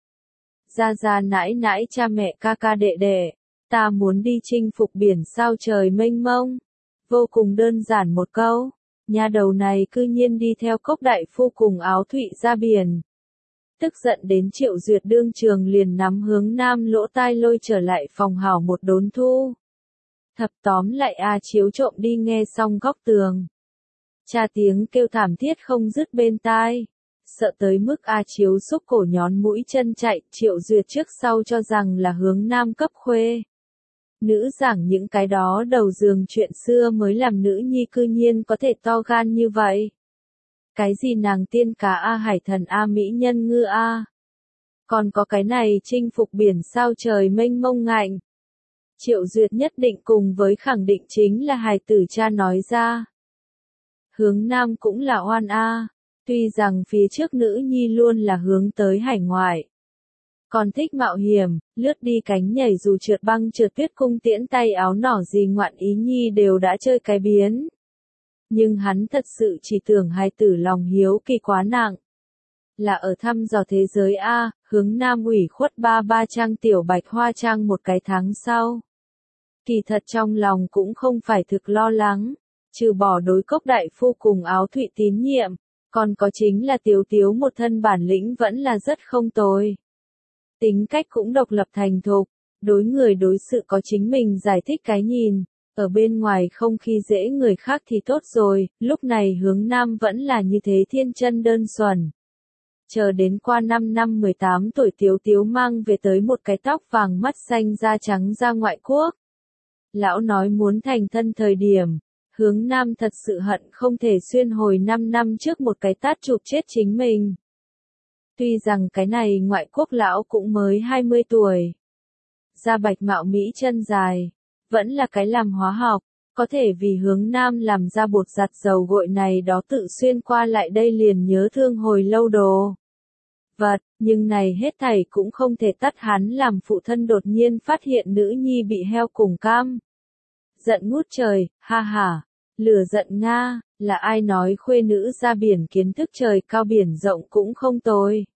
Gia gia nãi nãi cha mẹ ca ca đệ đệ, ta muốn đi chinh phục biển sao trời mênh mông. Vô cùng đơn giản một câu, nhà đầu này cư nhiên đi theo Cốc đại phu cùng Áo Thụy ra biển. Tức giận đến Triệu Duyệt đương trường liền nắm hướng Nam lỗ tai lôi trở lại phòng hảo một đốn thu. Thập tóm lại A Chiếu trộm đi nghe xong góc tường. Cha tiếng kêu thảm thiết không dứt bên tai. Sợ tới mức A Chiếu xúc cổ nhón mũi chân chạy, Triệu Duyệt trước sau cho rằng là hướng Nam cấp khuê. Nữ giảng những cái đó đầu giường chuyện xưa mới làm nữ nhi cư nhiên có thể to gan như vậy. Cái gì nàng tiên cá A hải thần A mỹ nhân ngư A. Còn có cái này chinh phục biển sao trời mênh mông ngạnh. Triệu Duyệt nhất định cùng với khẳng định chính là hài tử cha nói ra. Hướng Nam cũng là oan A, tuy rằng phía trước nữ nhi luôn là hướng tới hải ngoại. Còn thích mạo hiểm, lướt đi cánh nhảy dù trượt băng trượt tuyết cung tiễn tay áo nỏ gì ngoạn ý nhi đều đã chơi cái biến. Nhưng hắn thật sự chỉ tưởng hài tử lòng hiếu kỳ quá nặng. Là ở thăm dò thế giới A, hướng Nam ủy khuất ba ba trang tiểu bạch hoa trang một cái tháng sau. Kỳ thật trong lòng cũng không phải thực lo lắng, trừ bỏ đối cốc đại phu cùng áo thụy tín nhiệm, còn có chính là Tiếu Tiếu một thân bản lĩnh vẫn là rất không tồi. Tính cách cũng độc lập thành thục, đối người đối sự có chính mình giải thích cái nhìn, ở bên ngoài không khi dễ người khác thì tốt rồi, lúc này hướng Nam vẫn là như thế thiên chân đơn xuẩn. Chờ đến qua năm năm mười tám tuổi Tiếu Tiếu mang về tới một cái tóc vàng mắt xanh da trắng ra ngoại quốc. Lão nói muốn thành thân thời điểm, hướng Nam thật sự hận không thể xuyên hồi năm năm trước một cái tát chụp chết chính mình. Tuy rằng cái này ngoại quốc lão cũng mới hai mươi tuổi. Da bạch mạo Mỹ chân dài, vẫn là cái làm hóa học, có thể vì hướng Nam làm ra bột giặt dầu gội này đó tự xuyên qua lại đây liền nhớ thương hồi lâu đồ. Vật, nhưng này hết thảy cũng không thể tắt hắn làm phụ thân đột nhiên phát hiện nữ nhi bị heo cùng cam. Giận ngút trời, ha ha, lửa giận Nga, là ai nói khuê nữ ra biển kiến thức trời cao biển rộng cũng không tồi.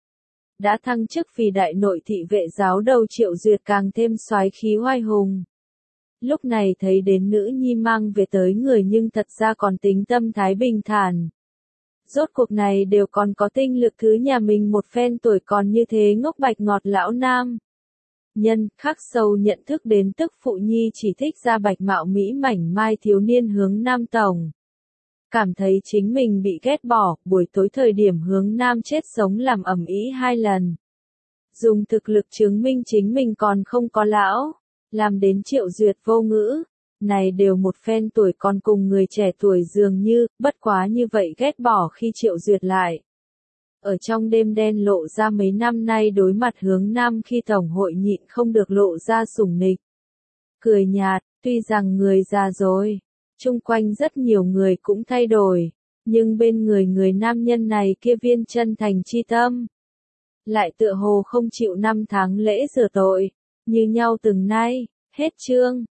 Đã thăng chức vì đại nội thị vệ giáo đầu Triệu Duyệt càng thêm soái khí oai hùng. Lúc này thấy đến nữ nhi mang về tới người nhưng thật ra còn tính tâm thái bình thản. Rốt cuộc này đều còn có tinh lực thứ nhà mình một phen tuổi còn như thế ngốc bạch ngọt lão nam. Nhân, khắc sâu nhận thức đến tức phụ nhi chỉ thích ra bạch mạo Mỹ mảnh mai thiếu niên hướng Nam tổng. Cảm thấy chính mình bị ghét bỏ, buổi tối thời điểm hướng Nam chết sống làm ầm ĩ hai lần. Dùng thực lực chứng minh chính mình còn không có lão, làm đến Triệu Duyệt vô ngữ. Này đều một phen tuổi còn cùng người trẻ tuổi dường như, bất quá như vậy ghét bỏ khi Triệu Duyệt lại. Ở trong đêm đen lộ ra mấy năm nay đối mặt hướng Nam khi tổng hội nhịn không được lộ ra sủng nịch. Cười nhạt, tuy rằng người già rồi, chung quanh rất nhiều người cũng thay đổi, nhưng bên người người nam nhân này kia viên chân thành chi tâm. Lại tựa hồ không chịu năm tháng lễ rửa tội, như nhau từng nay, hết chương.